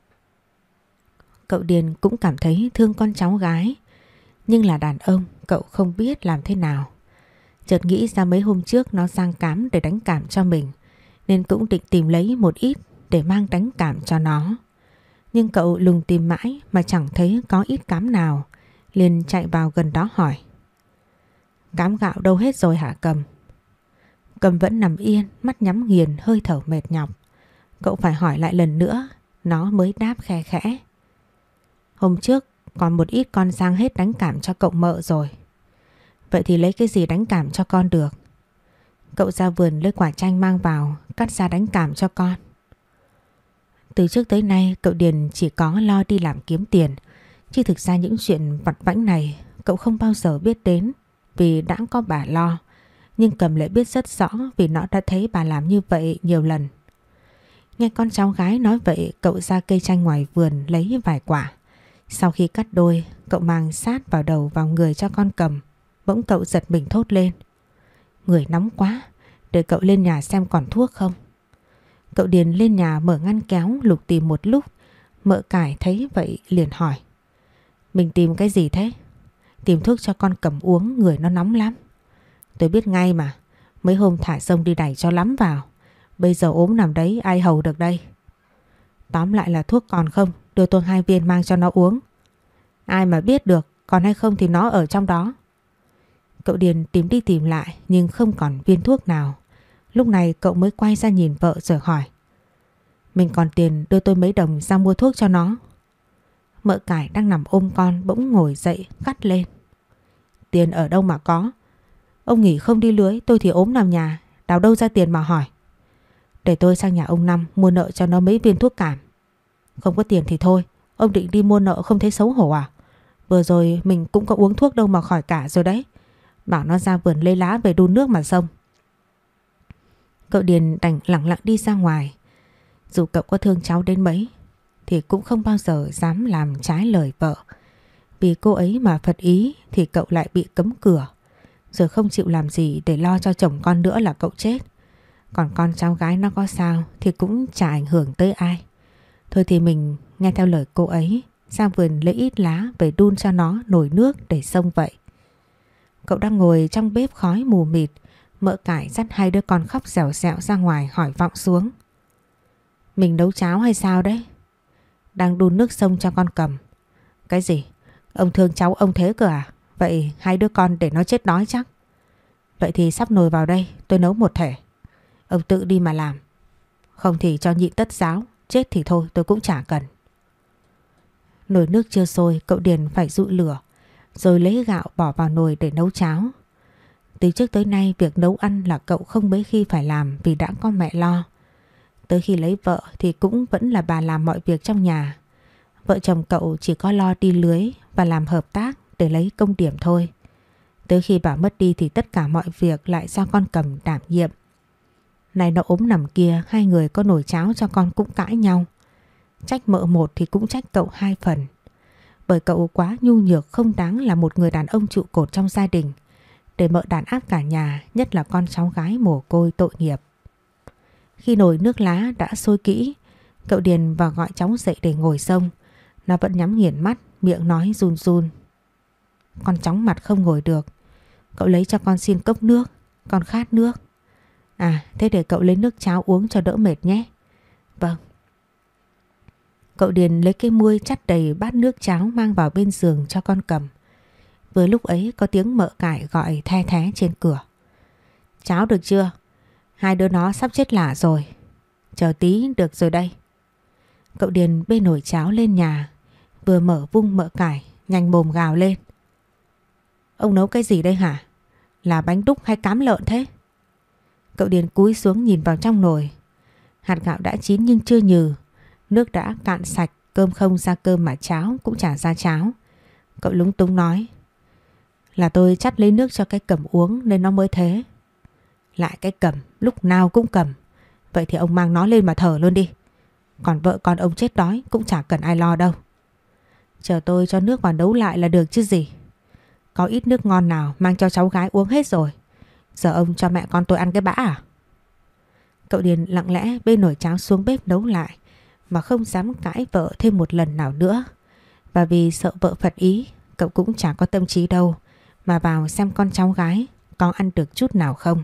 Cậu Điền cũng cảm thấy thương con cháu gái, nhưng là đàn ông cậu không biết làm thế nào. Chợt nghĩ ra mấy hôm trước nó giang cám để đánh cảm cho mình, nên cũng định tìm lấy một ít để mang đánh cảm cho nó. Nhưng cậu lùng tìm mãi mà chẳng thấy có ít cám nào, liền chạy vào gần đó hỏi: Cám gạo đâu hết rồi hả Cầm? Cầm vẫn nằm yên, mắt nhắm nghiền, hơi thở mệt nhọc. Cậu phải hỏi lại lần nữa, nó mới đáp khe khẽ: Hôm trước còn một ít con giang hết đánh cảm cho cậu mợ rồi. Vậy thì lấy cái gì đánh cảm cho con được? Cậu ra vườn lấy quả chanh mang vào, cắt ra đánh cảm cho con. Từ trước tới nay cậu Điền chỉ có lo đi làm kiếm tiền, chứ thực ra những chuyện vặt vãnh này cậu không bao giờ biết đến vì đã có bà lo. Nhưng Cầm lại biết rất rõ vì nó đã thấy bà làm như vậy nhiều lần. Nghe con cháu gái nói vậy, cậu ra cây chanh ngoài vườn lấy vài quả. Sau khi cắt đôi, cậu mang sát vào đầu vào người cho con Cầm. Bỗng cậu giật mình thốt lên: Người nóng quá, để cậu lên nhà xem còn thuốc không. Cậu Điền lên nhà mở ngăn kéo lục tìm một lúc. Mợ cải thấy vậy liền hỏi: Mình tìm cái gì thế? Tìm thuốc cho con Cầm uống, người nó nóng lắm. Tôi biết ngay mà, mấy hôm thả rông đi đẩy cho lắm vào. Bây giờ ốm nằm đấy ai hầu được đây. Tóm lại là thuốc còn không, đưa tôi hai viên mang cho nó uống. Ai mà biết được, còn hay không thì nó ở trong đó. Cậu Điền tìm đi tìm lại nhưng không còn viên thuốc nào. Lúc này cậu mới quay ra nhìn vợ rồi hỏi: Mình còn tiền, đưa tôi mấy đồng ra mua thuốc cho nó. Mợ cải đang nằm ôm con bỗng ngồi dậy gắt lên: Tiền ở đâu mà có. Ông nghỉ không đi lưới, tôi thì ốm nằm nhà, đào đâu ra tiền mà hỏi. Để tôi sang nhà ông Năm mua nợ cho nó mấy viên thuốc cảm. Không có tiền thì thôi, ông định đi mua nợ không thấy xấu hổ à? Vừa rồi mình cũng có uống thuốc đâu mà khỏi cả rồi đấy. Bảo nó ra vườn lấy lá về đun nước mà xông. Cậu Điền đành lặng lặng đi ra ngoài. Dù cậu có thương cháu đến mấy thì cũng không bao giờ dám làm trái lời vợ. Vì cô ấy mà phật ý thì cậu lại bị cấm cửa. Rồi không chịu làm gì để lo cho chồng con nữa là cậu chết. Còn con cháu gái nó có sao thì cũng chả ảnh hưởng tới ai. Thôi thì mình nghe theo lời cô ấy, ra vườn lấy ít lá về đun cho nó nồi nước để xông vậy. Cậu đang ngồi trong bếp khói mù mịt, mợ cải dắt hai đứa con khóc dẻo dẹo ra ngoài hỏi vọng xuống. Mình nấu cháo hay sao đấy? Đang đun nước xông cho con Cầm. Cái gì? Ông thương cháu ông thế cơ à? Vậy hai đứa con để nó chết đói chắc. Vậy thì sắp nồi vào đây, tôi nấu một thể. Ông tự đi mà làm. Không thì cho nhịn tất giáo, chết thì thôi tôi cũng chả cần. Nồi nước chưa sôi, cậu Điền phải dụi lửa, rồi lấy gạo bỏ vào nồi để nấu cháo. Từ trước tới nay việc nấu ăn là cậu không mấy khi phải làm vì đã có mẹ lo. Tới khi lấy vợ thì cũng vẫn là bà làm mọi việc trong nhà. Vợ chồng cậu chỉ có lo đi lưới và làm hợp tác để lấy công điểm thôi. Tới khi bà mất đi thì tất cả mọi việc lại do con Cầm đảm nhiệm. Này nó ốm nằm kia, hai người có nồi cháo cho con cũng cãi nhau. Trách mợ một thì cũng trách cậu hai phần. Bởi cậu quá nhu nhược không đáng là một người đàn ông trụ cột trong gia đình, để mợ đàn áp cả nhà, nhất là con cháu gái mồ côi tội nghiệp. Khi nồi nước lá đã sôi kỹ, cậu Điền vào gọi cháu dậy để ngồi xông. Nó vẫn nhắm nghiền mắt, miệng nói run run. Con chóng mặt không ngồi được. Cậu lấy cho con xin cốc nước, con khát nước. À thế để cậu lấy nước cháo uống cho đỡ mệt nhé. Vâng. Cậu Điền lấy cái muôi chắt đầy bát nước cháo mang vào bên giường cho con Cầm. Vừa lúc ấy có tiếng mợ cải gọi the thé trên cửa. Cháo được chưa? Hai đứa nó sắp chết lả rồi. Chờ tí được rồi đây. Cậu Điền bê nồi cháo lên nhà, vừa mở vung mợ cải nhanh mồm gào lên. Ông nấu cái gì đây hả? Là bánh đúc hay cám lợn thế? Cậu Điền cúi xuống nhìn vào trong nồi. Hạt gạo đã chín nhưng chưa nhừ. Nước đã cạn sạch, cơm không ra cơm mà cháo cũng chả ra cháo. Cậu lúng túng nói. Là tôi chắt lấy nước cho cái Cầm uống nên nó mới thế. Lại cái Cầm, lúc nào cũng cầm. Vậy thì ông mang nó lên mà thở luôn đi. Còn vợ con ông chết đói cũng chả cần ai lo đâu. Chờ tôi cho nước vào nấu lại là được chứ gì. Có ít nước ngon nào mang cho cháu gái uống hết rồi. Giờ ông cho mẹ con tôi ăn cái bã à? Cậu Điền lặng lẽ bê nồi cháo xuống bếp nấu lại, mà không dám cãi vợ thêm một lần nào nữa. Và vì sợ vợ phật ý, cậu cũng chả có tâm trí đâu mà vào xem con cháu gái có ăn được chút nào không.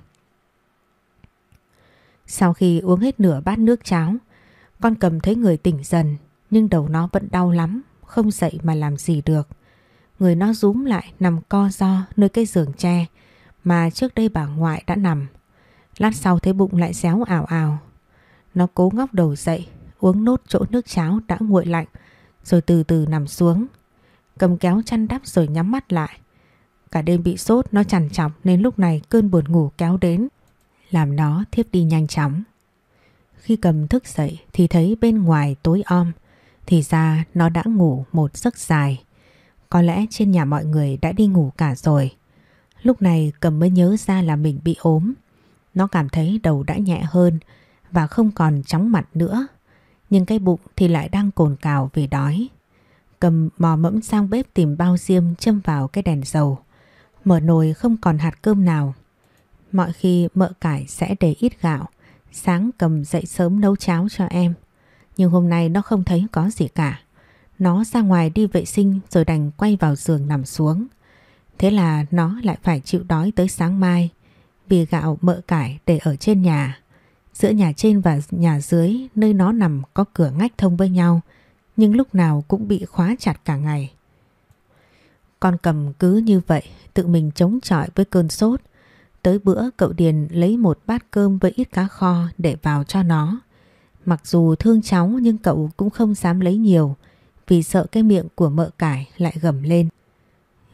Sau khi uống hết nửa bát nước cháo, con Cầm thấy người tỉnh dần, nhưng đầu nó vẫn đau lắm, không dậy mà làm gì được. Người nó rúm lại nằm co ro nơi cái giường tre mà trước đây bà ngoại đã nằm. Lát sau thấy bụng lại réo ào ào. Nó cố ngóc đầu dậy, uống nốt chỗ nước cháo đã nguội lạnh, rồi từ từ nằm xuống. Cầm kéo chăn đắp rồi nhắm mắt lại. Cả đêm bị sốt nó trằn trọc nên lúc này cơn buồn ngủ kéo đến, làm nó thiếp đi nhanh chóng. Khi Cầm thức dậy thì thấy bên ngoài tối om, thì ra nó đã ngủ một giấc dài. Có lẽ trên nhà mọi người đã đi ngủ cả rồi. Lúc này Cầm mới nhớ ra là mình bị ốm. Nó cảm thấy đầu đã nhẹ hơn và không còn chóng mặt nữa. Nhưng cái bụng thì lại đang cồn cào vì đói. Cầm mò mẫm sang bếp tìm bao diêm châm vào cái đèn dầu. Mở nồi không còn hạt cơm nào. Mọi khi mợ cải sẽ để ít gạo. Sáng Cầm dậy sớm nấu cháo cho em. Nhưng hôm nay nó không thấy có gì cả. Nó ra ngoài đi vệ sinh rồi đành quay vào giường nằm xuống. Thế là nó lại phải chịu đói tới sáng mai. Vì gạo mợ cải để ở trên nhà. Giữa nhà trên và nhà dưới nơi nó nằm có cửa ngách thông với nhau, nhưng lúc nào cũng bị khóa chặt cả ngày. Con Cầm cứ như vậy tự mình chống chọi với cơn sốt. Tới bữa cậu Điền lấy một bát cơm với ít cá kho để vào cho nó. Mặc dù thương cháu nhưng cậu cũng không dám lấy nhiều vì sợ cái miệng của mợ cải lại gầm lên.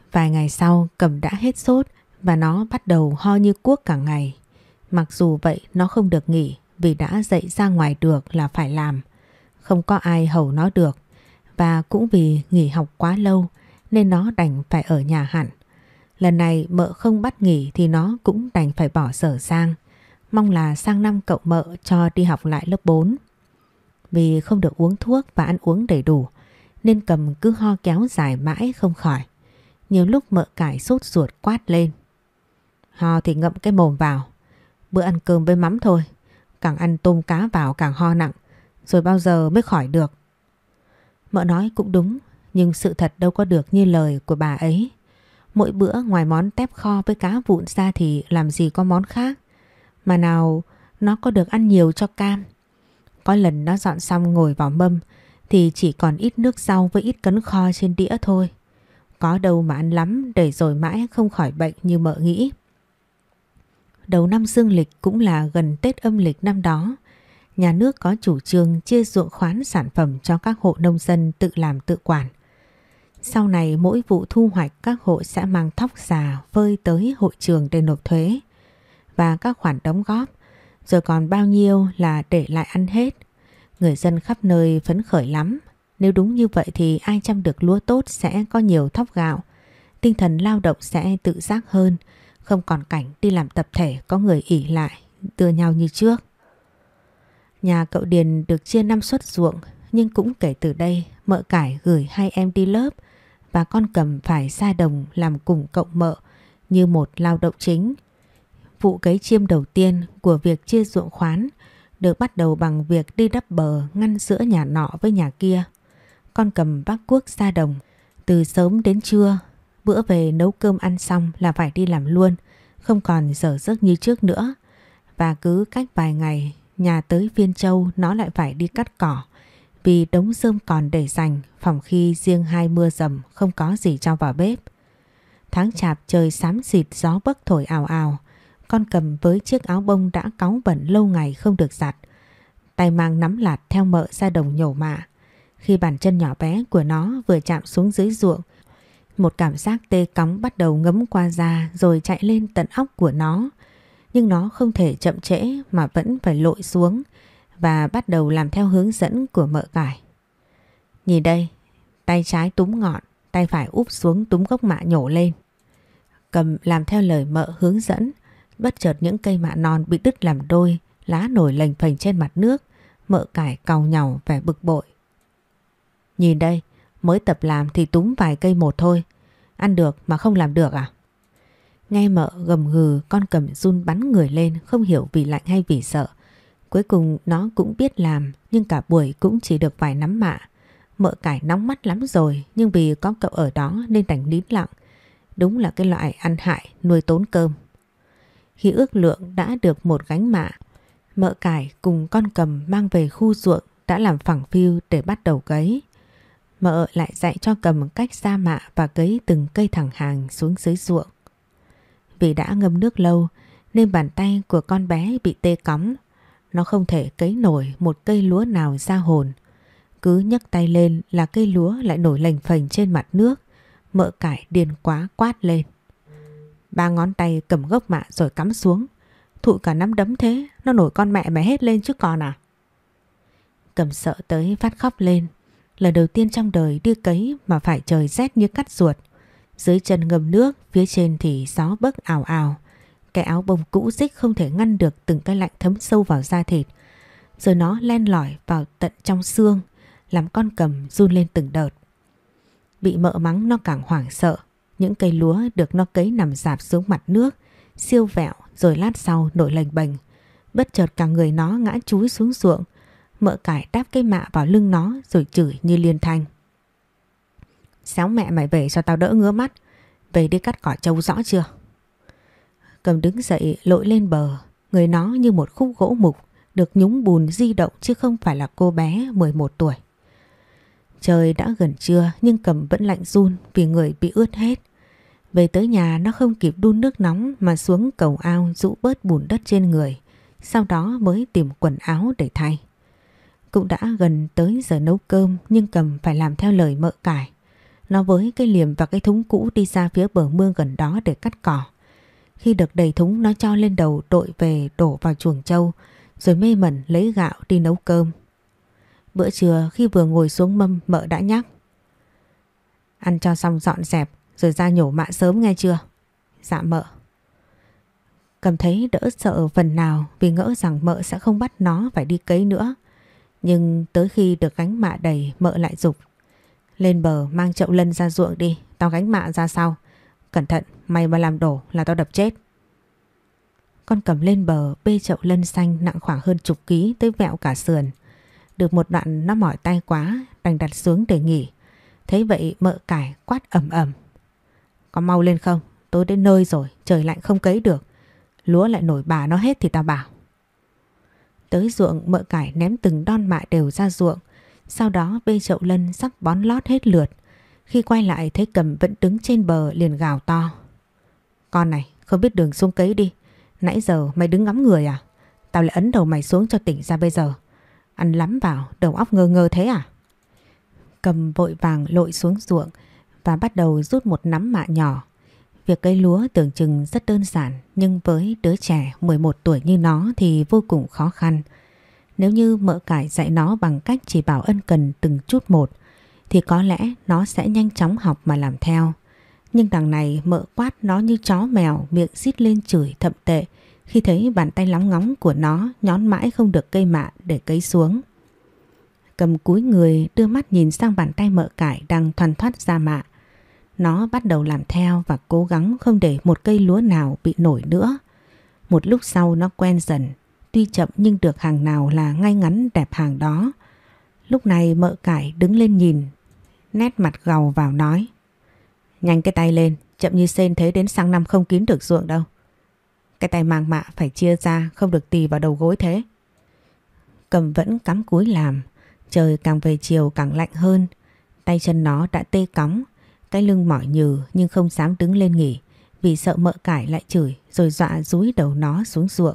Vài ngày sau Cầm đã hết sốt và nó bắt đầu ho như cuốc cả ngày. Mặc dù vậy nó không được nghỉ vì đã dậy ra ngoài được là phải làm. Không có ai hầu nó được. Và cũng vì nghỉ học quá lâu nên nó đành phải ở nhà hẳn. Lần này mợ không bắt nghỉ thì nó cũng đành phải bỏ dở sang. Mong là sang năm cậu mợ cho đi học lại lớp bốn. Vì không được uống thuốc và ăn uống đầy đủ nên Cầm cứ ho kéo dài mãi không khỏi. Nhiều lúc mợ cải sốt ruột quát lên. Ho thì ngậm cái mồm vào. Bữa ăn cơm với mắm thôi. Càng ăn tôm cá vào càng ho nặng. Rồi bao giờ mới khỏi được. Mợ nói cũng đúng. Nhưng sự thật đâu có được như lời của bà ấy. Mỗi bữa ngoài món tép kho với cá vụn ra thì làm gì có món khác. Mà nào nó có được ăn nhiều cho cam. Có lần nó dọn xong ngồi vào mâm thì chỉ còn ít nước rau với ít cấn kho trên đĩa thôi. Có đâu mà ăn lắm để rồi mãi không khỏi bệnh như mợ nghĩ. Đầu năm dương lịch cũng là gần Tết âm lịch năm đó. Nhà nước có chủ trương chia ruộng khoán sản phẩm cho các hộ nông dân tự làm tự quản. Sau này mỗi vụ thu hoạch các hộ sẽ mang thóc già phơi tới hội trường để nộp thuế và các khoản đóng góp, rồi còn bao nhiêu là để lại ăn hết. Người dân khắp nơi phấn khởi lắm. Nếu đúng như vậy thì ai chăm được lúa tốt sẽ có nhiều thóc gạo, tinh thần lao động sẽ tự giác hơn, không còn cảnh đi làm tập thể có người ỷ lại, đưa nhau như trước. Nhà cậu Điền được chia năm suất ruộng, nhưng cũng kể từ đây mợ cải gửi hai em đi lớp và con Cầm phải ra đồng làm cùng cậu mợ như một lao động chính. Vụ cấy chiêm đầu tiên của việc chia ruộng khoán được bắt đầu bằng việc đi đắp bờ ngăn giữa nhà nọ với nhà kia. Con Cầm vác cuốc ra đồng từ sớm đến trưa, bữa về nấu cơm ăn xong là phải đi làm luôn, không còn dở dấc như trước nữa. Và cứ cách vài ngày nhà tới phiên Châu nó lại phải đi cắt cỏ, vì đống rơm còn để dành, phòng khi riêng hai mưa dầm không có gì cho vào bếp. Tháng chạp trời xám xịt gió bấc thổi ào ào. Con Cầm với chiếc áo bông đã cáu bẩn lâu ngày không được giặt, tay mang nắm lạt theo mợ ra đồng nhổ mạ. Khi bàn chân nhỏ bé của nó vừa chạm xuống dưới ruộng, một cảm giác tê cóng bắt đầu ngấm qua da rồi chạy lên tận óc của nó. Nhưng nó không thể chậm trễ mà vẫn phải lội xuống và bắt đầu làm theo hướng dẫn của mợ cải. Nhìn đây, tay trái túm ngọn, tay phải úp xuống túm gốc mạ nhổ lên. Cầm làm theo lời mợ hướng dẫn. Bất chợt những cây mạ non bị đứt làm đôi, lá nổi lềnh phềnh trên mặt nước. Mợ cải cau nhàu vẻ bực bội. Nhìn đây, mới tập làm thì túm vài cây một thôi. Ăn được mà không làm được à? Nghe mợ gầm gừ, con Cầm run bắn người lên, không hiểu vì lạnh hay vì sợ. Cuối cùng nó cũng biết làm, nhưng cả buổi cũng chỉ được vài nắm mạ. Mợ cải nóng mắt lắm rồi, nhưng vì có cậu ở đó nên đành nín lặng. Đúng là cái loại ăn hại nuôi tốn cơm. Khi ước lượng đã được một gánh mạ, mợ cải cùng con Cầm mang về khu ruộng đã làm phẳng phiu để bắt đầu cấy. Mợ lại dạy cho Cầm cách ra mạ và cấy từng cây thẳng hàng xuống dưới ruộng. Vì đã ngâm nước lâu nên bàn tay của con bé bị tê cóng. Nó không thể cấy nổi một cây lúa nào ra hồn. Cứ nhấc tay lên là cây lúa lại nổi lềnh phềnh trên mặt nước. Mợ cải điên quá quát lên. Ba ngón tay cầm gốc mạ rồi cắm xuống. Thụi cả nắm đấm thế, nó nổi con mẹ mày hết lên chứ còn à? Cầm sợ tới phát khóc lên. Lần đầu tiên trong đời đi cấy mà phải trời rét như cắt ruột. Dưới chân ngâm nước, phía trên thì gió bấc ào ào. Cái áo bông cũ rích không thể ngăn được từng cái lạnh thấm sâu vào da thịt. Rồi nó len lỏi vào tận trong xương, làm con Cầm run lên từng đợt. Bị mợ mắng nó càng hoảng sợ. Những cây lúa được nó cấy nằm rạp xuống mặt nước, siêu vẹo rồi lát sau nổi lềnh bềnh. Bất chợt cả người nó ngã chúi xuống ruộng. Mợ cải đáp cái mạ vào lưng nó rồi chửi như liên thanh. Xéo mẹ mày về cho tao đỡ ngứa mắt. Về đi cắt cỏ trâu rõ chưa? Cầm đứng dậy lội lên bờ. Người nó như một khúc gỗ mục được nhúng bùn di động chứ không phải là cô bé mười một tuổi. Trời đã gần trưa nhưng Cầm vẫn lạnh run vì người bị ướt hết. Về tới nhà nó không kịp đun nước nóng mà xuống cầu ao rũ bớt bùn đất trên người. Sau đó mới tìm quần áo để thay. Cũng đã gần tới giờ nấu cơm nhưng Cầm phải làm theo lời mợ cải. Nó với cái liềm và cái thúng cũ đi ra phía bờ mương gần đó để cắt cỏ. Khi được đầy thúng nó cho lên đầu đội về đổ vào chuồng trâu, rồi mê mẩn lấy gạo đi nấu cơm. Bữa trưa khi vừa ngồi xuống mâm, mợ đã nhắc: ăn cho xong dọn dẹp rồi ra nhổ mạ sớm nghe chưa? Dạ mợ. Cầm thấy đỡ sợ phần nào vì ngỡ rằng mợ sẽ không bắt nó phải đi cấy nữa. Nhưng tới khi được gánh mạ đầy, mợ lại giục: lên bờ mang chậu lân ra ruộng đi, tao gánh mạ ra sau. Cẩn thận, mày mà làm đổ là tao đập chết. Con Cầm lên bờ bê chậu lân xanh nặng khoảng hơn chục ký tới vẹo cả sườn. Được một đoạn nó mỏi tay quá, đành đặt xuống để nghỉ. Thấy vậy mợ cải quát ầm ầm: có mau lên không? Tôi đến nơi rồi, trời lạnh không cấy được. Lúa lại nổi bà nó hết thì tao bảo. Tới ruộng mợ cải ném từng đon mạ đều ra ruộng. Sau đó bê chậu lân sắp bón lót hết lượt. Khi quay lại thấy Cầm vẫn đứng trên bờ liền gào to: con này không biết đường xuống cấy đi. Nãy giờ mày đứng ngắm người à? Tao lại ấn đầu mày xuống cho tỉnh ra bây giờ. Ăn lắm vào, đầu óc ngơ ngơ thế à? Cầm vội vàng lội xuống ruộng và bắt đầu rút một nắm mạ nhỏ. Việc cấy lúa tưởng chừng rất đơn giản, nhưng với đứa trẻ mười một tuổi như nó thì vô cùng khó khăn. Nếu như mợ cải dạy nó bằng cách chỉ bảo ân cần từng chút một thì có lẽ nó sẽ nhanh chóng học mà làm theo. Nhưng đằng này mợ quát nó như chó mèo, miệng rít lên chửi thậm tệ khi thấy bàn tay lóng ngóng của nó nhón mãi không được cây mạ để cấy xuống. Cầm cúi người đưa mắt nhìn sang bàn tay mợ cải đang thoăn thoắt ra mạ. Nó bắt đầu làm theo và cố gắng không để một cây lúa nào bị nổi nữa. Một lúc sau nó quen dần, tuy chậm nhưng được hàng nào là ngay ngắn đẹp hàng đó. Lúc này mợ cải đứng lên nhìn, nét mặt gầu vào nói: nhanh cái tay lên, chậm như sên thế đến sang năm không kín được ruộng đâu. Cái tay mang mạ phải chia ra, không được tì vào đầu gối thế. Cầm vẫn cắm cúi làm. Trời càng về chiều càng lạnh hơn. Tay chân nó đã tê cóng, cái lưng mỏi nhừ nhưng không dám đứng lên nghỉ vì sợ mợ cải lại chửi rồi dọa dúi đầu nó xuống ruộng.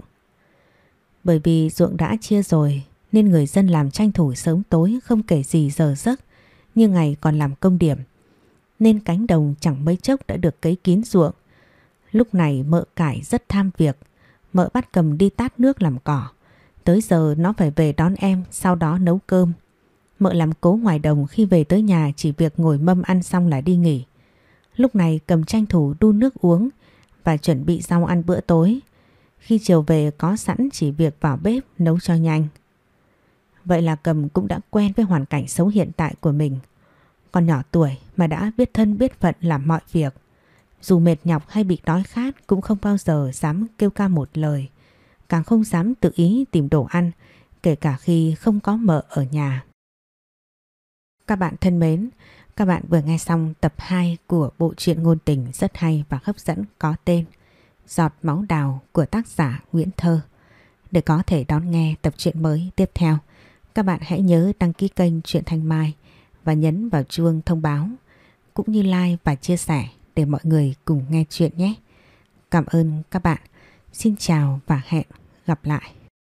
Bởi vì ruộng đã chia rồi nên người dân làm tranh thủ sớm tối không kể gì giờ giấc, như ngày còn làm công điểm. Nên cánh đồng chẳng mấy chốc đã được cấy kín ruộng. Lúc này mợ cải rất tham việc. Mợ bắt Cầm đi tát nước làm cỏ. Tới giờ nó phải về đón em, sau đó nấu cơm. Mợ làm cố ngoài đồng, khi về tới nhà chỉ việc ngồi mâm ăn xong là đi nghỉ. Lúc này Cầm tranh thủ đun nước uống và chuẩn bị rau ăn bữa tối. Khi chiều về có sẵn chỉ việc vào bếp nấu cho nhanh. Vậy là Cầm cũng đã quen với hoàn cảnh sống hiện tại của mình. Còn nhỏ tuổi mà đã biết thân biết phận làm mọi việc. Dù mệt nhọc hay bị đói khát cũng không bao giờ dám kêu ca một lời. Càng không dám tự ý tìm đồ ăn, kể cả khi không có mợ ở nhà. Các bạn thân mến, các bạn vừa nghe xong tập hai của bộ truyện ngôn tình rất hay và hấp dẫn có tên Giọt máu đào của tác giả Nguyễn Thơ. Để có thể đón nghe tập truyện mới tiếp theo, các bạn hãy nhớ đăng ký kênh Truyện Thanh Mai và nhấn vào chuông thông báo, cũng như like và chia sẻ để mọi người cùng nghe chuyện nhé. Cảm ơn các bạn. Xin chào và hẹn gặp lại.